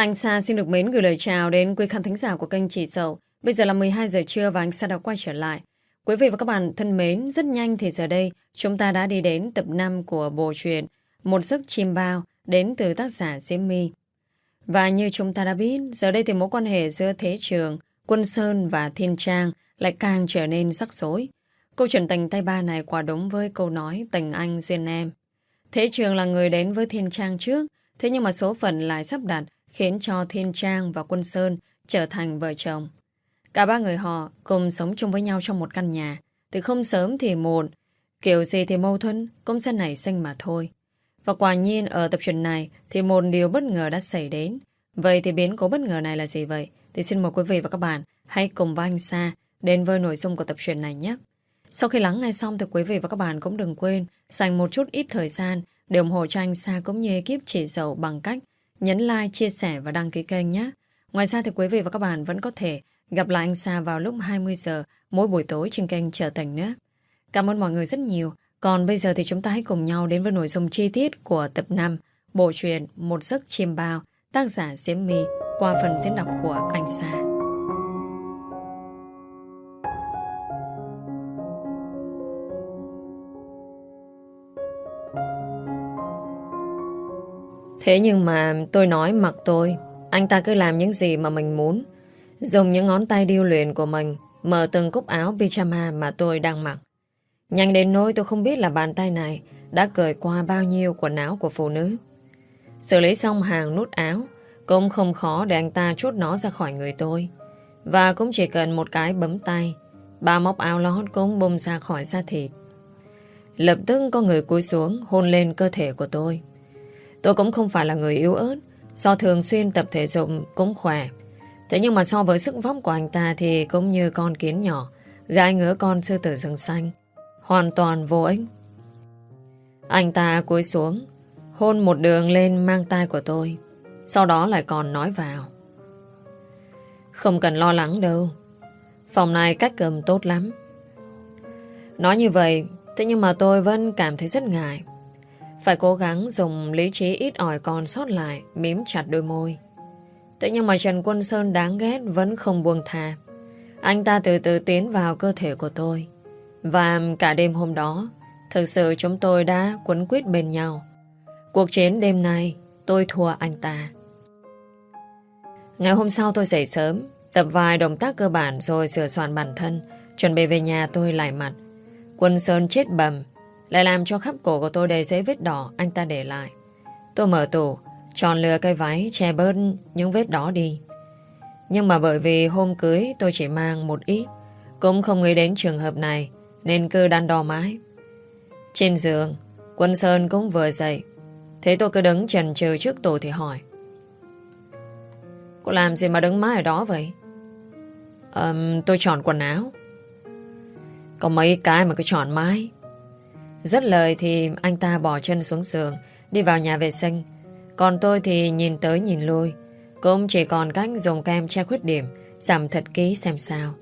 Anh Sa xin được mến gửi lời chào đến quý khán thính giả của kênh Chị Sầu. Bây giờ là 12 giờ trưa và anh Sa đã quay trở lại. Quý vị và các bạn thân mến, rất nhanh thì giờ đây chúng ta đã đi đến tập 5 của bộ truyện Một giấc chim bao đến từ tác giả Diễm My. Và như chúng ta đã biết, giờ đây thì mối quan hệ giữa Thế Trường, Quân Sơn và Thiên Trang lại càng trở nên rắc rối. Câu chuyện tình tay ba này quả đúng với câu nói tình anh duyên em. Thế Trường là người đến với Thiên Trang trước, thế nhưng mà số phận lại sắp đặt khiến cho Thiên Trang và Quân Sơn trở thành vợ chồng. Cả ba người họ cùng sống chung với nhau trong một căn nhà, từ không sớm thì muộn, kiểu gì thì mâu thuẫn cũng sẽ nảy sinh mà thôi. Và quả nhiên ở tập truyện này thì một điều bất ngờ đã xảy đến. Vậy thì biến cố bất ngờ này là gì vậy? Thì xin mời quý vị và các bạn hãy cùng với anh Sa đến với nội dung của tập truyện này nhé. Sau khi lắng nghe xong thì quý vị và các bạn cũng đừng quên dành một chút ít thời gian để ủng hộ cho anh Sa cũng như ekip Chị Dậu bằng cách nhấn like, chia sẻ và đăng ký kênh nhé. Ngoài ra thì quý vị và các bạn vẫn có thể gặp lại anh Sa vào lúc 20 giờ mỗi buổi tối trên kênh Trở Thành nữa. Cảm ơn mọi người rất nhiều. Còn bây giờ thì chúng ta hãy cùng nhau đến với nội dung chi tiết của tập 5 bộ truyện Một giấc chim bao, tác giả Diễm My qua phần diễn đọc của anh Sa. Thế nhưng mà tôi nói mặc tôi, anh ta cứ làm những gì mà mình muốn, dùng những ngón tay điêu luyện của mình mở từng cúc áo pyjama mà tôi đang mặc. Nhanh đến nỗi tôi không biết là bàn tay này đã cởi qua bao nhiêu quần áo của phụ nữ. Xử lý xong hàng nút áo, cũng không khó để anh ta trút nó ra khỏi người tôi. Và cũng chỉ cần một cái bấm tay, ba móc áo lót cũng bung ra khỏi da thịt. Lập tức có người cúi xuống hôn lên cơ thể của tôi. Tôi cũng không phải là người yếu ớt, do thường xuyên tập thể dục cũng khỏe. Thế nhưng mà so với sức vóc của anh ta thì cũng như con kiến nhỏ gãi ngứa con sư tử rừng xanh, hoàn toàn vô ích. Anh ta cúi xuống hôn một đường lên mang tai của tôi, sau đó lại còn nói vào: không cần lo lắng đâu, phòng này cách âm tốt lắm. Nói như vậy, thế nhưng mà tôi vẫn cảm thấy rất ngại. Phải cố gắng dùng lý trí ít ỏi còn sót lại mím chặt đôi môi. Thế nhưng mà Trần Quân Sơn đáng ghét vẫn không buông tha. Anh ta từ từ tiến vào cơ thể của tôi. Và cả đêm hôm đó thực sự chúng tôi đã quấn quýt bên nhau. Cuộc chiến đêm nay tôi thua anh ta. Ngày hôm sau tôi dậy sớm, tập vài động tác cơ bản rồi sửa soạn bản thân, chuẩn bị về nhà tôi lại mặt. Quân Sơn chết bầm, lại làm cho khắp cổ của tôi đầy giấy vết đỏ anh ta để lại. Tôi mở tủ, chọn lựa cái váy che bớt những vết đó đi. Nhưng mà bởi vì hôm cưới tôi chỉ mang một ít, cũng không nghĩ đến trường hợp này nên cứ đắn đo mãi. Trên giường, Quân Sơn cũng vừa dậy. Thế tôi cứ đứng chần chừ trước tủ thì hỏi: cô làm gì mà đứng mãi ở đó vậy? Tôi chọn quần áo. Có mấy cái mà cứ chọn mãi. Dứt lời thì anh ta bỏ chân xuống giường, đi vào nhà vệ sinh. Còn tôi thì nhìn tới nhìn lui, cũng chỉ còn cách dùng kem che khuyết điểm, giảm thật kỹ xem sao.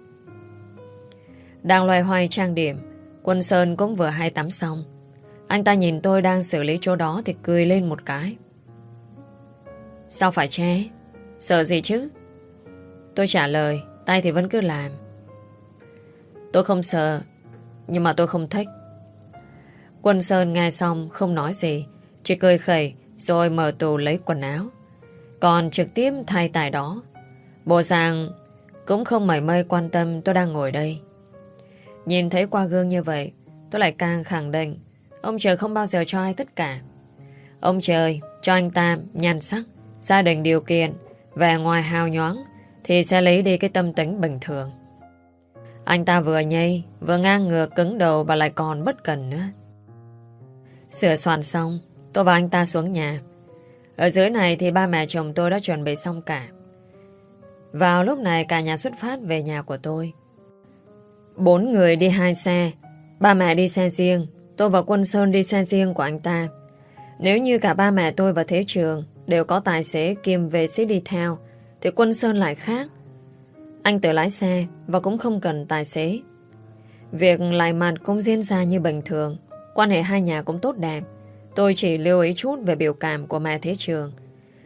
Đang loay hoay trang điểm, Quân Sơn cũng vừa hay tắm xong. Anh ta nhìn tôi đang xử lý chỗ đó thì cười lên một cái. Sao phải che? Sợ gì chứ? Tôi trả lời, tay thì vẫn cứ làm. Tôi không sợ, nhưng mà tôi không thích. Quân Sơn nghe xong không nói gì, chỉ cười khẩy rồi mở tủ lấy quần áo, còn trực tiếp thay tại đó. Bộ dạng cũng không mảy may quan tâm tôi đang ngồi đây. Nhìn thấy qua gương như vậy, tôi lại càng khẳng định ông trời không bao giờ cho ai tất cả. Ông trời cho anh ta nhan sắc, gia đình điều kiện, vẻ ngoài hào nhoáng thì sẽ lấy đi cái tâm tính bình thường. Anh ta vừa nhây, vừa ngang ngược cứng đầu và lại còn bất cần nữa. Sửa soạn xong, tôi và anh ta xuống nhà. Ở dưới này thì ba mẹ chồng tôi đã chuẩn bị xong cả. Vào lúc này cả nhà xuất phát về nhà của tôi. 4 người đi 2 xe, ba mẹ đi xe riêng, tôi và Quân Sơn đi xe riêng của anh ta. Nếu như cả ba mẹ tôi và Thế Trường đều có tài xế kiêm vệ sĩ đi theo thì Quân Sơn lại khác. Anh tự lái xe và cũng không cần tài xế. Việc lại mặt cũng diễn ra như bình thường. Quan hệ hai nhà cũng tốt đẹp. Tôi chỉ lưu ý chút về biểu cảm của mẹ Thế Trường.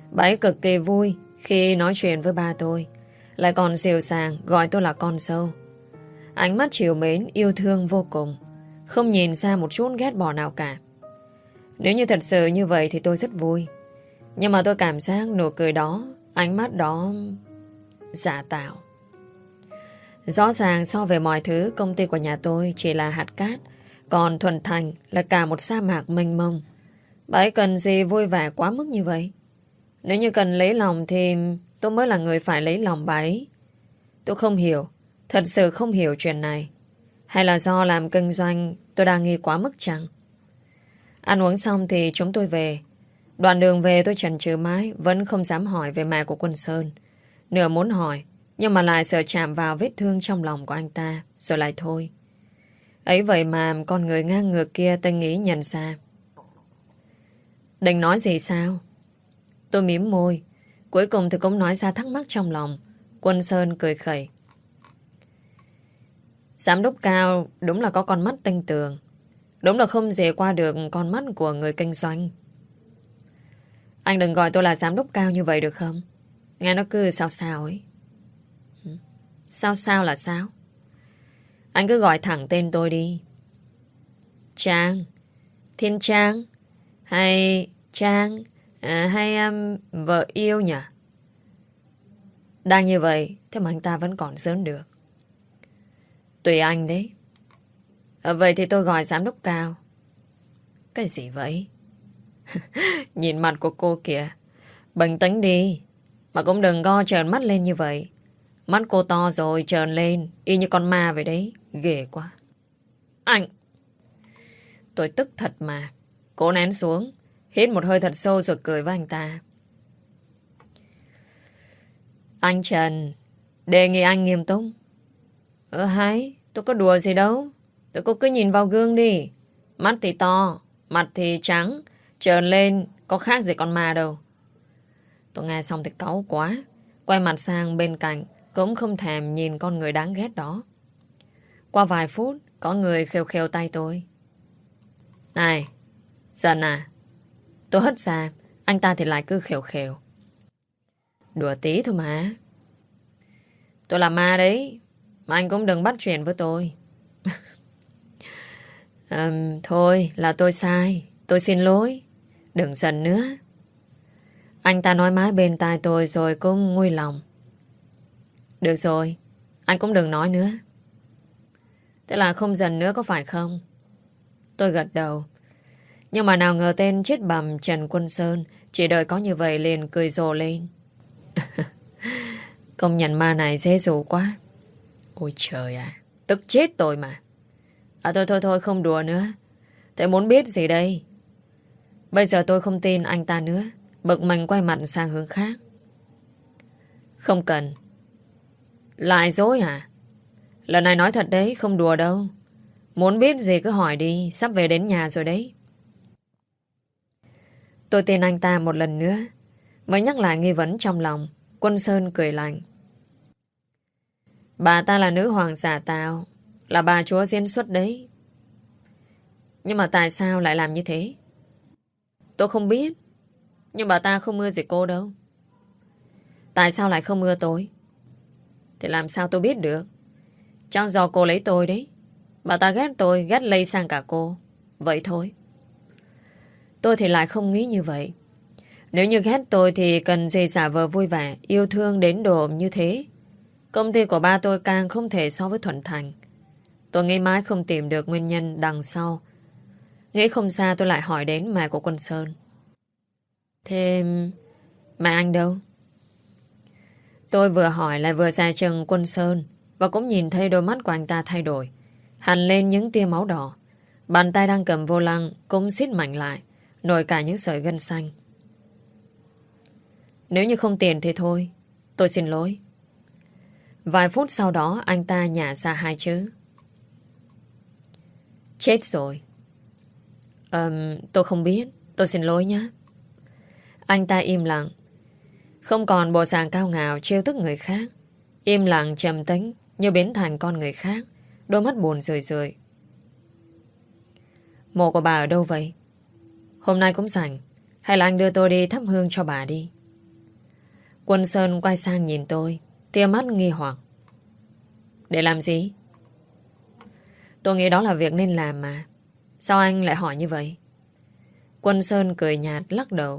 Bà ấy cực kỳ vui khi nói chuyện với ba tôi. Lại còn dịu dàng gọi tôi là con dâu. Ánh mắt trìu mến yêu thương vô cùng. Không nhìn ra một chút ghét bỏ nào cả. Nếu như thật sự như vậy thì tôi rất vui. Nhưng mà tôi cảm giác nụ cười đó, ánh mắt đó giả tạo. Rõ ràng so về mọi thứ, công ty của nhà tôi chỉ là hạt cát, còn Thuần Thành là cả một sa mạc mênh mông. Bà ấy cần gì vui vẻ quá mức như vậy? Nếu như cần lấy lòng thì tôi mới là người phải lấy lòng bà ấy. Tôi không hiểu, thật sự không hiểu chuyện này. Hay là do làm kinh doanh tôi đang nghi quá mức chăng? Ăn uống xong thì chúng tôi về. Đoạn đường về tôi chần chừ mãi, vẫn không dám hỏi về mẹ của Quân Sơn. Nửa muốn hỏi, nhưng mà lại sợ chạm vào vết thương trong lòng của anh ta, rồi lại thôi. Ấy vậy mà con người ngang ngược kia tinh ý nhận ra. Định nói gì sao? Tôi mím môi. Cuối cùng thì cũng nói ra thắc mắc trong lòng. Quân Sơn cười khẩy. Giám đốc Cao đúng là có con mắt tinh tường. Đúng là không dễ qua được con mắt của người kinh doanh. Anh đừng gọi tôi là giám đốc Cao như vậy được không? Nghe nó cứ sao sao ấy. Sao sao là sao? Anh cứ gọi thẳng tên tôi đi. Trang. Thiên Trang. Hay Trang. Hay vợ yêu nhỉ? Đang như vậy, thế mà anh ta vẫn còn giỡn được. Tùy anh đấy. Vậy thì tôi gọi giám đốc Cao. Cái gì vậy? Nhìn mặt của cô kìa. Bình tĩnh đi. Mà cũng đừng go trợn mắt lên như vậy. Mắt cô to rồi trợn lên y như con ma vậy đấy. Ghê quá. Anh. Tôi tức thật mà. Cố nén xuống. Hít một hơi thật sâu rồi cười với anh ta. Anh Trần, đề nghị anh nghiêm túc. Hay, tôi có đùa gì đâu. Tôi cô cứ nhìn vào gương đi. Mắt thì to, mặt thì trắng, trợn lên, có khác gì con ma đâu. Tôi nghe xong thì cáu quá. Quay mặt sang bên cạnh, cũng không thèm nhìn con người đáng ghét đó. Qua vài phút, có người khều khều tay tôi. Này, Dân à. Tôi hất ra, anh ta thì lại cứ khều khều. Đùa tí thôi mà. Tôi là ma đấy. Mà anh cũng đừng bắt chuyện với tôi. Thôi là tôi sai. Tôi xin lỗi. Đừng giận nữa. Anh ta nói mãi bên tai tôi rồi cũng nguôi lòng. Được rồi. Anh cũng đừng nói nữa. Thế là không giận nữa có phải không? Tôi gật đầu. Nhưng mà nào ngờ tên chết bầm Trần Quân Sơn chỉ đợi có như vậy liền cười rộ lên. Công nhận ma này dễ dụ quá. Ôi trời à. Tức chết tôi mà. Thôi không đùa nữa. Thế muốn biết gì đây? Bây giờ tôi không tin anh ta nữa. Bực mình quay mặt sang hướng khác. Không cần. Lại dối hả? Lần này nói thật đấy, không đùa đâu. Muốn biết gì cứ hỏi đi. Sắp về đến nhà rồi đấy. Tôi tin anh ta một lần nữa. Mới nhắc lại nghi vấn trong lòng. Quân Sơn cười lạnh. Bà ta là nữ hoàng giả tạo. Là bà chúa diễn xuất đấy. Nhưng mà tại sao lại làm như thế? Tôi không biết. Nhưng bà ta không ưa gì cô đâu. Tại sao lại không ưa tôi? Thì làm sao tôi biết được? Chắc do cô lấy tôi đấy. Bà ta ghét tôi, ghét lây sang cả cô. Vậy thôi. Tôi thì lại không nghĩ như vậy. Nếu như ghét tôi thì cần gì giả vờ vui vẻ, yêu thương đến độ như thế. Công ty của ba tôi càng không thể so với Thuận Thành. Tôi nghĩ mãi không tìm được nguyên nhân đằng sau. Nghĩ không xa tôi lại hỏi đến mẹ của Quân Sơn. Thế mẹ anh đâu? Tôi vừa hỏi lại vừa ra chừng Quân Sơn và cũng nhìn thấy đôi mắt của anh ta thay đổi. Hằn lên những tia máu đỏ. Bàn tay đang cầm vô lăng cũng siết mạnh lại, nổi cả những sợi gân xanh. Nếu như không tiền thì thôi. Tôi xin lỗi. Vài phút sau đó anh ta nhả ra hai chữ. Chết rồi. Tôi không biết. Tôi xin lỗi nhé. Anh ta im lặng. Không còn bộ dạng cao ngạo trêu tức người khác. Im lặng trầm tĩnh như biến thành con người khác. Đôi mắt buồn rười rượi. Mộ của bà ở đâu vậy? Hôm nay cũng rảnh. Hay là anh đưa tôi đi thắp hương cho bà đi? Quân Sơn quay sang nhìn tôi, tia mắt nghi hoặc. Để làm gì? Tôi nghĩ đó là việc nên làm mà. Sao anh lại hỏi như vậy? Quân Sơn cười nhạt lắc đầu.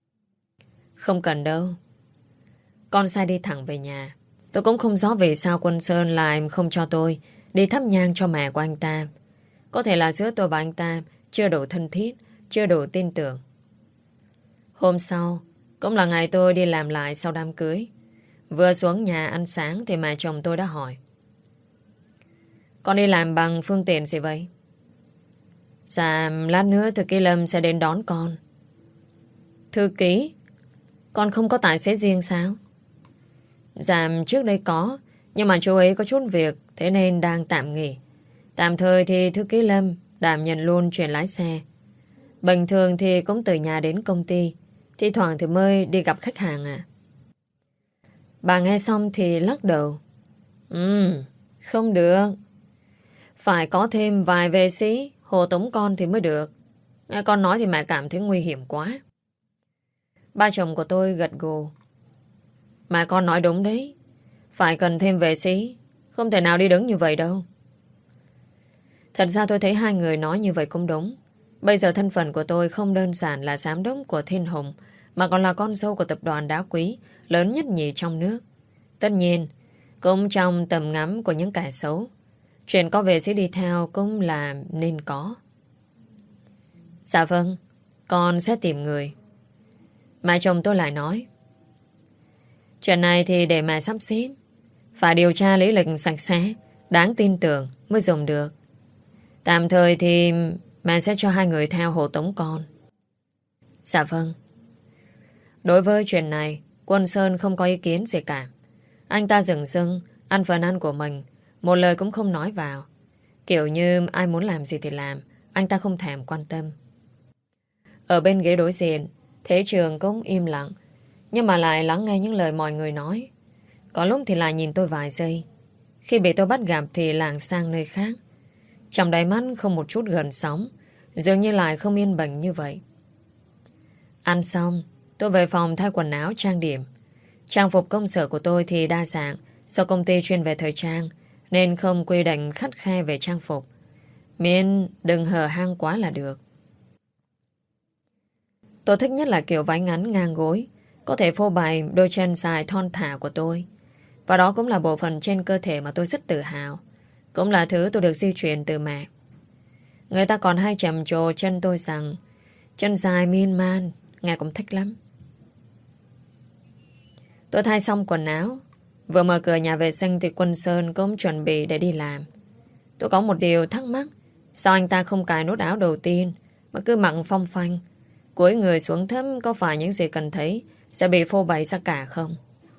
Không cần đâu. Con sai đi thẳng về nhà. Tôi cũng không rõ vì sao Quân Sơn lại không cho tôi đi thắp nhang cho mẹ của anh ta. Có thể là giữa tôi và anh ta chưa đủ thân thiết, chưa đủ tin tưởng. Hôm sau, cũng là ngày tôi đi làm lại sau đám cưới. Vừa xuống nhà ăn sáng thì mẹ chồng tôi đã hỏi. Con đi làm bằng phương tiện gì vậy? Dạ, lát nữa thư ký Lâm sẽ đến đón con. Thư ký? Con không có tài xế riêng sao? Dạ, trước đây có, nhưng mà chú ấy có chút việc, thế nên đang tạm nghỉ. Tạm thời thì thư ký Lâm đảm nhận luôn chuyện lái xe. Bình thường thì cũng từ nhà đến công ty, thi thoảng thì mới đi gặp khách hàng à. Bà nghe xong thì lắc đầu. Không được. Phải có thêm vài vệ sĩ hộ tống con thì mới được. Nghe con nói thì mẹ cảm thấy nguy hiểm quá. Ba chồng của tôi gật gù. Mà con nói đúng đấy. Phải cần thêm vệ sĩ. Không thể nào đi đứng như vậy đâu. Thật ra tôi thấy hai người nói như vậy cũng đúng. Bây giờ thân phận của tôi không đơn giản là giám đốc của Thiên Hùng, mà còn là con dâu của tập đoàn đá quý lớn nhất nhì trong nước. Tất nhiên, cũng trong tầm ngắm của những kẻ xấu, chuyện có vệ sĩ đi theo cũng là nên có. Dạ vâng, con sẽ tìm người. Mẹ chồng tôi lại nói. Chuyện này thì để mẹ sắp xếp. Phải điều tra lý lịch sạch sẽ, đáng tin tưởng mới dùng được. Tạm thời thì mẹ sẽ cho hai người theo hộ tống con. Dạ vâng. Đối với chuyện này, Quân Sơn không có ý kiến gì cả. Anh ta dừng dưng ăn phần ăn của mình, một lời cũng không nói vào. Kiểu như ai muốn làm gì thì làm, anh ta không thèm quan tâm. Ở bên ghế đối diện, Thế Trường cũng im lặng, nhưng mà lại lắng nghe những lời mọi người nói. Có lúc thì lại nhìn tôi vài giây. Khi bị tôi bắt gặp thì lảng sang nơi khác. Trong đáy mắt không một chút gần sóng, dường như lại không yên bình như vậy. Ăn xong, tôi về phòng thay quần áo trang điểm. Trang phục công sở của tôi thì đa dạng, do công ty chuyên về thời trang, nên không quy định khắt khe về trang phục. Miễn đừng hở hang quá là được. Tôi thích nhất là kiểu váy ngắn ngang gối, có thể phô bày đôi chân dài thon thả của tôi. Và đó cũng là bộ phận trên cơ thể mà tôi rất tự hào. Cũng là thứ tôi được di truyền từ mẹ. Người ta còn hay trầm trồ chân tôi rằng chân dài miên man, nghe cũng thích lắm. Tôi thay xong quần áo, vừa mở cửa nhà vệ sinh thì Quân Sơn cũng chuẩn bị để đi làm. Tôi có một điều thắc mắc, sao anh ta không cài nút áo đầu tiên mà cứ mặc phong phanh, cúi người xuống thấp, có phải những gì cần thấy sẽ bị phô bày ra cả không?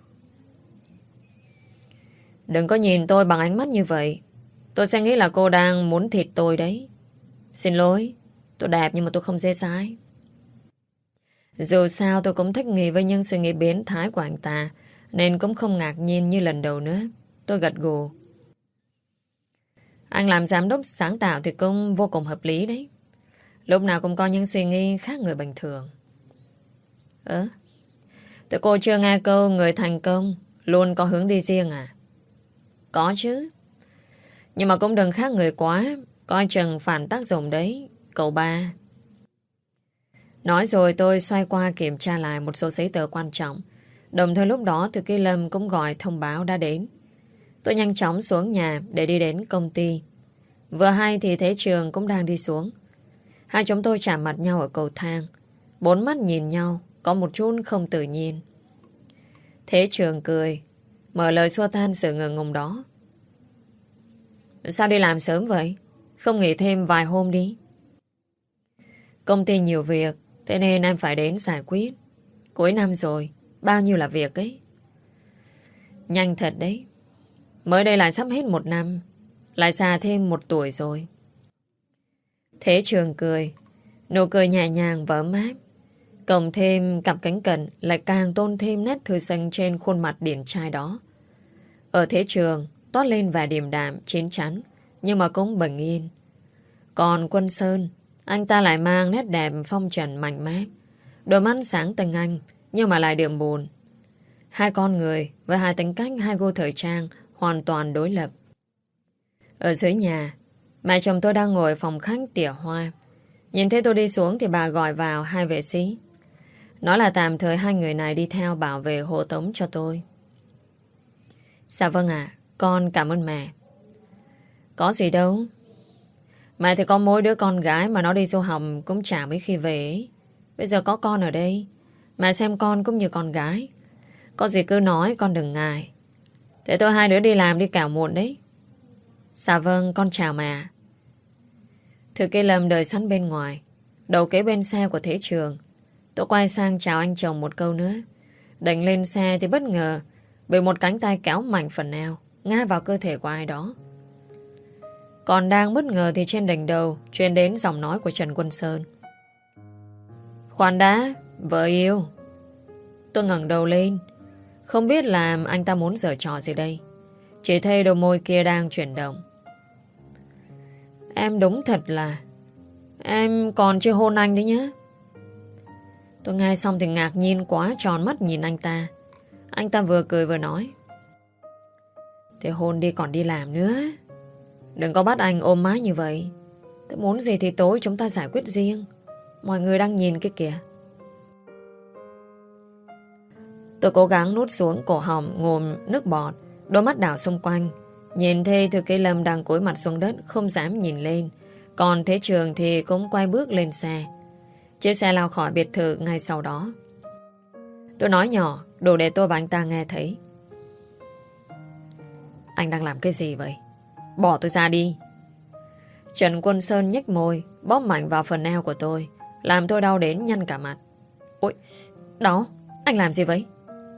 Đừng có nhìn tôi bằng ánh mắt như vậy. Tôi sẽ nghĩ là cô đang muốn thịt tôi đấy. Xin lỗi, tôi đẹp nhưng mà tôi không dễ dãi. Dù sao tôi cũng thích nghi với những suy nghĩ biến thái của anh ta, nên cũng không ngạc nhiên như lần đầu nữa. Tôi gật gù. Anh làm giám đốc sáng tạo thì cũng vô cùng hợp lý đấy. Lúc nào cũng có những suy nghĩ khác người bình thường. Tụi cô chưa nghe câu người thành công luôn có hướng đi riêng à? Có chứ. Nhưng mà cũng đừng khác người quá, coi chừng phản tác dụng đấy, cậu ba. Nói rồi tôi xoay qua kiểm tra lại một số giấy tờ quan trọng. Đồng thời lúc đó thư ký Lâm cũng gọi thông báo đã đến. Tôi nhanh chóng xuống nhà để đi đến công ty. Vừa hay thì Thế Trường cũng đang đi xuống. Hai chúng tôi chạm mặt nhau ở cầu thang. Bốn mắt nhìn nhau, có một chút không tự nhiên. Thế Trường cười, mở lời xua tan sự ngượng ngùng đó. Sao đi làm sớm vậy? Không nghỉ thêm vài hôm đi. Công ty nhiều việc, thế nên em phải đến giải quyết. Cuối năm rồi, bao nhiêu là việc ấy. Nhanh thật đấy. Mới đây lại sắp hết một năm, lại già thêm một tuổi rồi. Thế Trường cười, nụ cười nhẹ nhàng và ấm áp. Cộng thêm cặp cánh cận lại càng tôn thêm nét thư sinh trên khuôn mặt điển trai đó. Ở Thế Trường toát lên vẻ điềm đạm, chín chắn, nhưng mà cũng bình yên. Còn Quân Sơn, anh ta lại mang nét đẹp phong trần mạnh mẽ. Đôi mắt sáng tinh anh, nhưng mà lại đượm buồn. Hai con người với hai tính cách, hai gu thời trang hoàn toàn đối lập. Ở dưới nhà, mẹ chồng tôi đang ngồi phòng khách tỉa hoa. Nhìn thấy tôi đi xuống thì bà gọi vào hai vệ sĩ. Nói là tạm thời hai người này đi theo bảo vệ hộ tống cho tôi. Dạ vâng ạ, con cảm ơn mẹ. Có gì đâu. Mẹ thì có mỗi đứa con gái mà nó đi du học cũng chả mấy khi về ấy. Bây giờ có con ở đây, mẹ xem con cũng như con gái. Có gì cứ nói, con đừng ngại. Thế tôi hai đứa đi làm đi cảo muộn đấy. Dạ vâng, con chào mẹ. Thư ký Lâm đợi sẵn bên ngoài, đầu kế bên xe của Thế Trường. Tôi quay sang chào anh chồng một câu nữa. Định lên xe thì bất ngờ bị một cánh tay kéo mạnh phần eo, ngã vào cơ thể của ai đó. Còn đang bất ngờ thì trên đỉnh đầu truyền đến giọng nói của Trần Quân Sơn. Khoan đã, vợ yêu. Tôi ngẩng đầu lên, không biết là anh ta muốn giở trò gì đây. Chỉ thấy đôi môi kia đang chuyển động. Em đúng thật là em còn chưa hôn anh đấy nhá. Tôi nghe xong thì ngạc nhiên quá, tròn mắt nhìn anh ta. Anh ta vừa cười vừa nói. Thế hôn đi còn đi làm nữa. Đừng có bắt anh ôm mái như vậy. Tôi muốn gì thì tối chúng ta giải quyết riêng. Mọi người đang nhìn cái kìa. Tôi cố gắng nuốt xuống cổ họng ngồm nước bọt, đôi mắt đảo xung quanh. Nhìn thấy Thư ký Lâm đang cúi mặt xuống đất, không dám nhìn lên. Còn Thế Trường thì cũng quay bước lên xe. Chiếc xe lao khỏi biệt thự ngay sau đó. Tôi nói nhỏ, đủ để tôi và anh ta nghe thấy. Anh đang làm cái gì vậy? Bỏ tôi ra đi. Trần Quân Sơn nhếch môi, bóp mạnh vào phần eo của tôi, làm tôi đau đến nhăn cả mặt. Ôi, đó, anh làm gì vậy?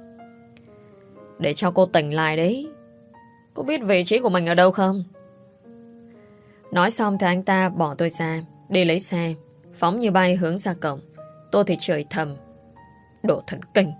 Để cho cô tỉnh lại đấy. Cô biết vị trí của mình ở đâu không? Nói xong thì anh ta bỏ tôi ra, đi lấy xe, phóng như bay hướng ra cổng. Tôi thì chửi thầm. Đồ thần kinh.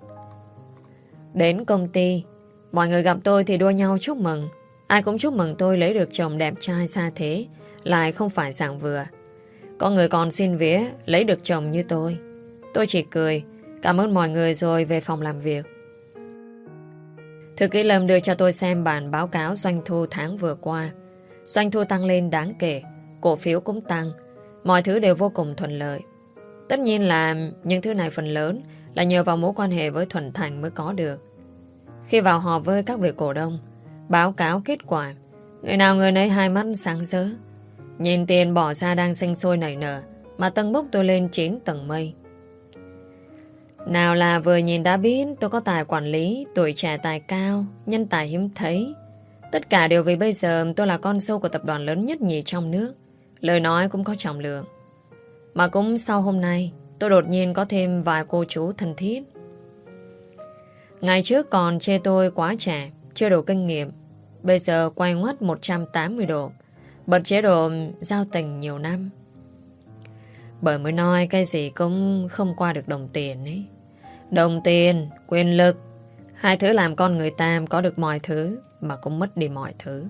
Đến công ty, mọi người gặp tôi thì đua nhau chúc mừng. Ai cũng chúc mừng tôi lấy được chồng đẹp trai xa thế, lại không phải dạng vừa. Có người còn xin vía lấy được chồng như tôi. Tôi chỉ cười, cảm ơn mọi người rồi về phòng làm việc. Thư ký Lâm đưa cho tôi xem bản báo cáo doanh thu tháng vừa qua. Doanh thu tăng lên đáng kể, cổ phiếu cũng tăng, mọi thứ đều vô cùng thuận lợi. Tất nhiên là những thứ này phần lớn là nhờ vào mối quan hệ với Thuận Thành mới có được. Khi vào họp với các vị cổ đông, báo cáo kết quả, người nào người nấy hai mắt sáng rỡ. Nhìn tiền bỏ ra đang sinh sôi nảy nở, mà tầng bốc tôi lên 9 tầng mây. Nào là vừa nhìn đã biết tôi có tài quản lý, tuổi trẻ tài cao, nhân tài hiếm thấy. Tất cả đều vì bây giờ tôi là con sâu của tập đoàn lớn nhất nhì trong nước. Lời nói cũng có trọng lượng. Mà cũng sau hôm nay, tôi đột nhiên có thêm vài cô chú thân thiết. Ngày trước còn chê tôi quá trẻ, chưa đủ kinh nghiệm. Bây giờ quay ngoắt 180 độ, bật chế độ giao tình nhiều năm. Bởi mới nói cái gì cũng không qua được đồng tiền ấy. Đồng tiền, quyền lực, hai thứ làm con người ta có được mọi thứ mà cũng mất đi mọi thứ.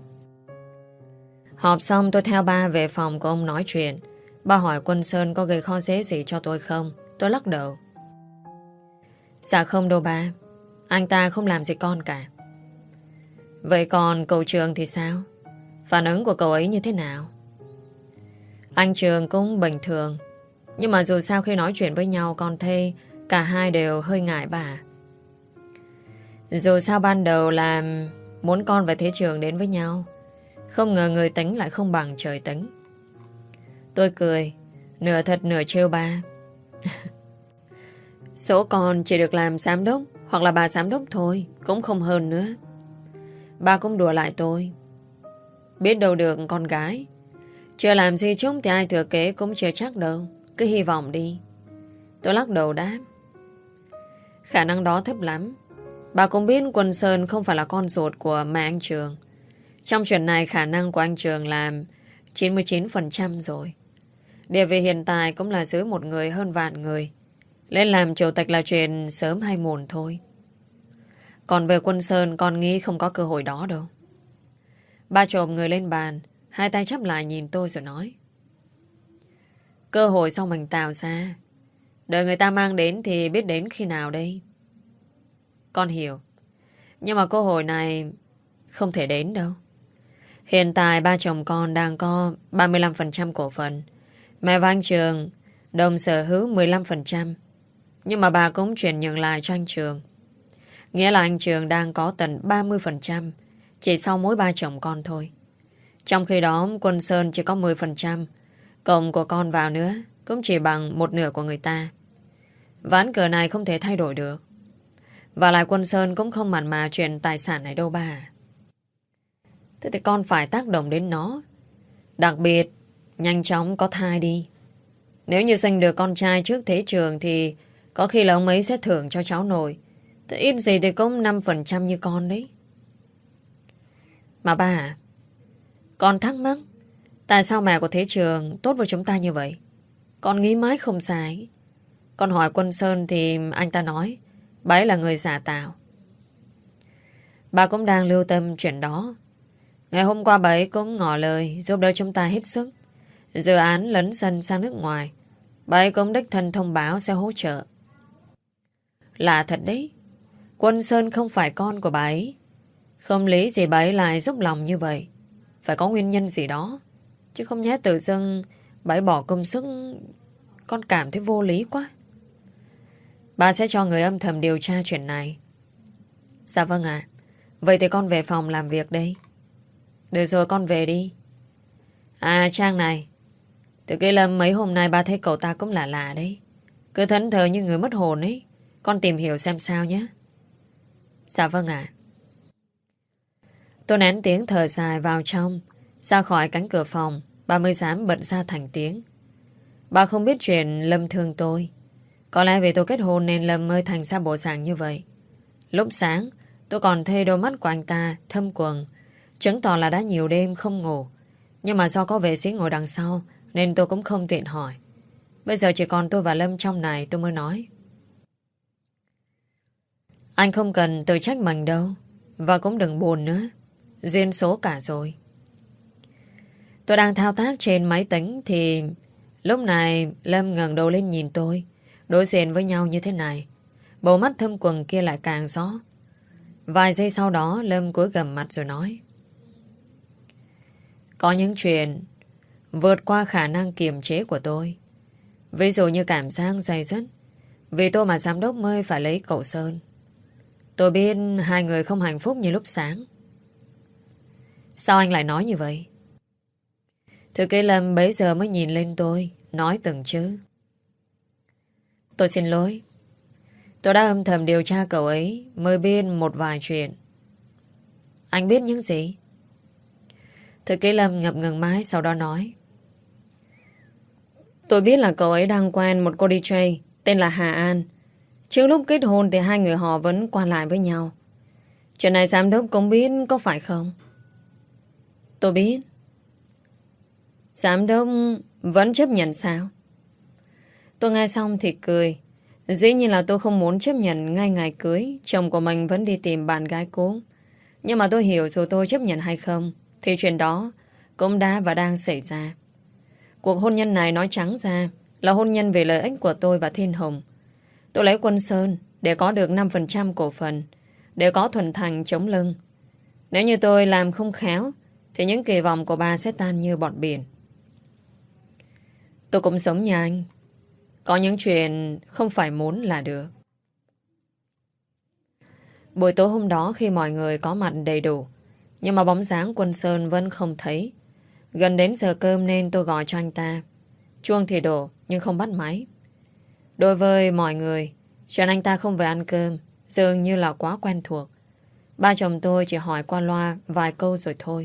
Họp xong tôi theo ba về phòng của ông nói chuyện. Ba hỏi Quân Sơn có gây khó dễ gì cho tôi không. Tôi lắc đầu. Dạ không đâu ba. Anh ta không làm gì con cả. Vậy còn cậu Trường thì sao? Phản ứng của cậu ấy như thế nào? Anh Trường cũng bình thường. Nhưng mà dù sao khi nói chuyện với nhau con thấy cả hai đều hơi ngại bà. Dù sao ban đầu là muốn con và Thế Trường đến với nhau. Không ngờ người tính lại không bằng trời tính. Tôi cười, nửa thật nửa trêu ba. Số con chỉ được làm giám đốc hoặc là bà giám đốc thôi, cũng không hơn nữa. Ba cũng đùa lại tôi. Biết đâu được con gái. Chưa làm gì chúng thì ai thừa kế cũng chưa chắc đâu. Cứ hy vọng đi. Tôi lắc đầu đáp. Khả năng đó thấp lắm. Bà cũng biết Quân Sơn không phải là con ruột của mẹ anh Trường. Trong chuyện này khả năng của anh Trường là 99% rồi. Địa vị hiện tại cũng là dưới một người hơn vạn người. Lên làm chủ tịch là chuyện sớm hay muộn thôi. Còn về Quân Sơn con nghĩ không có cơ hội đó đâu. Ba trồm người lên bàn, hai tay chắp lại nhìn tôi rồi nói. Cơ hội sau mình tạo ra, đợi người ta mang đến thì biết đến khi nào đây. Con hiểu. Nhưng mà cơ hội này không thể đến đâu. Hiện tại ba chồng con đang có 35% cổ phần. Mẹ và anh Trường đồng sở hữu 15%. Nhưng mà bà cũng chuyển nhượng lại cho anh Trường. Nghĩa là anh Trường đang có tận 30%, chỉ sau mỗi ba chồng con thôi. Trong khi đó Quân Sơn chỉ có 10%, cộng của con vào nữa cũng chỉ bằng một nửa của người ta. Ván cờ này không thể thay đổi được. Và lại Quân Sơn cũng không mặn mà chuyện tài sản này đâu bà. Thế thì con phải tác động đến nó. Đặc biệt nhanh chóng có thai đi. Nếu như sinh được con trai trước thế Trường thì có khi là ông ấy sẽ thưởng cho cháu nội. Thế ít gì thì cũng 5% như con đấy. Mà ba à, con thắc mắc tại sao mẹ của Thế Trường tốt với chúng ta như vậy? Con nghĩ mãi không sai. Con hỏi Quân Sơn thì anh ta nói bà ấy là người giả tạo. Bà cũng đang lưu tâm chuyện đó. Ngày hôm qua bà ấy cũng ngỏ lời giúp đỡ chúng ta hết sức. Dự án lấn sân sang nước ngoài, bà ấy cũng đích thân thông báo sẽ hỗ trợ. Lạ thật đấy. Quân Sơn không phải con của bà ấy. Không lý gì bà ấy lại giúp lòng như vậy. Phải có nguyên nhân gì đó. Chứ không nhé tự dưng bà ấy bỏ công sức. Con cảm thấy vô lý quá. Bà sẽ cho người âm thầm điều tra chuyện này. Dạ vâng ạ. Vậy thì con về phòng làm việc đây. Được rồi con về đi. À Trang này, từ cái Lâm mấy hôm nay ba thấy cậu ta cũng lạ lạ đấy. Cứ thẫn thờ như người mất hồn ấy. Con tìm hiểu xem sao nhé. Dạ vâng ạ. Tôi nén tiếng thở dài vào trong. Ra khỏi cánh cửa phòng, bà mới dám bật ra thành tiếng. Bà không biết chuyện Lâm thương tôi. Có lẽ vì tôi kết hôn nên Lâm mới thành ra bộ dạng như vậy. Lúc sáng tôi còn thấy đôi mắt của anh ta thâm quầng, chứng tỏ là đã nhiều đêm không ngủ. Nhưng mà do có vệ sĩ ngồi đằng sau nên tôi cũng không tiện hỏi. Bây giờ chỉ còn tôi và Lâm trong này, tôi mới nói. Anh không cần tự trách mình đâu. Và cũng đừng buồn nữa. Duyên số cả rồi. Tôi đang thao tác trên máy tính thì lúc này Lâm ngẩng đầu lên nhìn tôi. Đối diện với nhau như thế này, bầu mắt thâm quầng kia lại càng rõ. Vài giây sau đó Lâm cúi gằm mặt rồi nói. Có những chuyện vượt qua khả năng kiềm chế của tôi. Ví dụ như cảm giác day dứt vì tôi mà giám đốc mới phải lấy cậu Sơn. Tôi biết hai người không hạnh phúc như lúc sáng. Sao anh lại nói như vậy? Thư ký Lâm bấy giờ mới nhìn lên tôi, nói từng chữ. Tôi xin lỗi. Tôi đã âm thầm điều tra cậu ấy, mới biết một vài chuyện. Anh biết những gì? Thư ký Lâm ngập ngừng mãi, sau đó nói. Tôi biết là cậu ấy đang quen một cô DJ tên là Hà An. Trước lúc kết hôn thì hai người họ vẫn qua lại với nhau. Chuyện này giám đốc cũng biết có phải không? Tôi biết. Giám đốc vẫn chấp nhận sao? Tôi nghe xong thì cười. Dĩ nhiên là tôi không muốn chấp nhận ngay ngày cưới chồng của mình vẫn đi tìm bạn gái cũ. Nhưng mà tôi hiểu dù tôi chấp nhận hay không thì chuyện đó cũng đã và đang xảy ra. Cuộc hôn nhân này nói trắng ra là hôn nhân vì lợi ích của tôi và Thiên Hùng. Tôi lấy Quân Sơn để có được 5% cổ phần, để có thuần thành chống lưng. Nếu như tôi làm không khéo thì những kỳ vọng của bà sẽ tan như bọt biển. Tôi cũng sống như anh. Có những chuyện không phải muốn là được. Buổi tối hôm đó khi mọi người có mặt đầy đủ, nhưng mà bóng dáng Quân Sơn vẫn không thấy. Gần đến giờ cơm nên tôi gọi cho anh ta. Chuông thì đổ nhưng không bắt máy. Đối với mọi người, chuyện anh ta không về ăn cơm dường như là quá quen thuộc. Ba chồng tôi chỉ hỏi qua loa vài câu rồi thôi.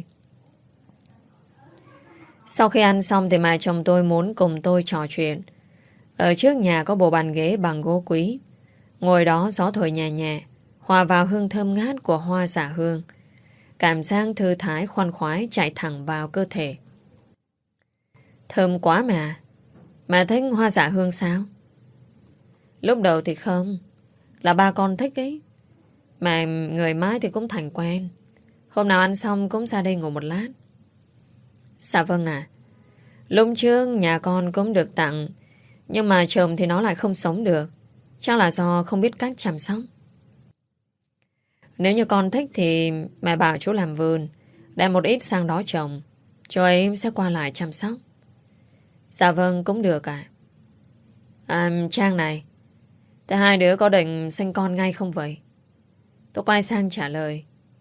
Sau khi ăn xong thì mẹ chồng tôi muốn cùng tôi trò chuyện. Ở trước nhà có bộ bàn ghế bằng gỗ quý. Ngồi đó gió thổi nhẹ nhẹ, hòa vào hương thơm ngát của hoa xả hương. Cảm giác thư thái khoan khoái chạy thẳng vào cơ thể. Thơm quá mà. Mà thích hoa xả hương sao? Lúc đầu thì không. Là ba con thích ấy. Mà người mãi thì cũng thành quen. Hôm nào ăn xong cũng ra đây ngủ một lát. Dạ vâng ạ. Lúc trước nhà con cũng được tặng, nhưng mà chồng thì nó lại không sống được. Chắc là do không biết cách chăm sóc. Nếu như con thích thì mẹ bảo chú làm vườn, đem một ít sang đó trồng, chú ấy sẽ qua lại chăm sóc. Dạ vâng, cũng được ạ. Trang này, thế hai đứa có định sinh con ngay không vậy? Tôi quay sang trả lời.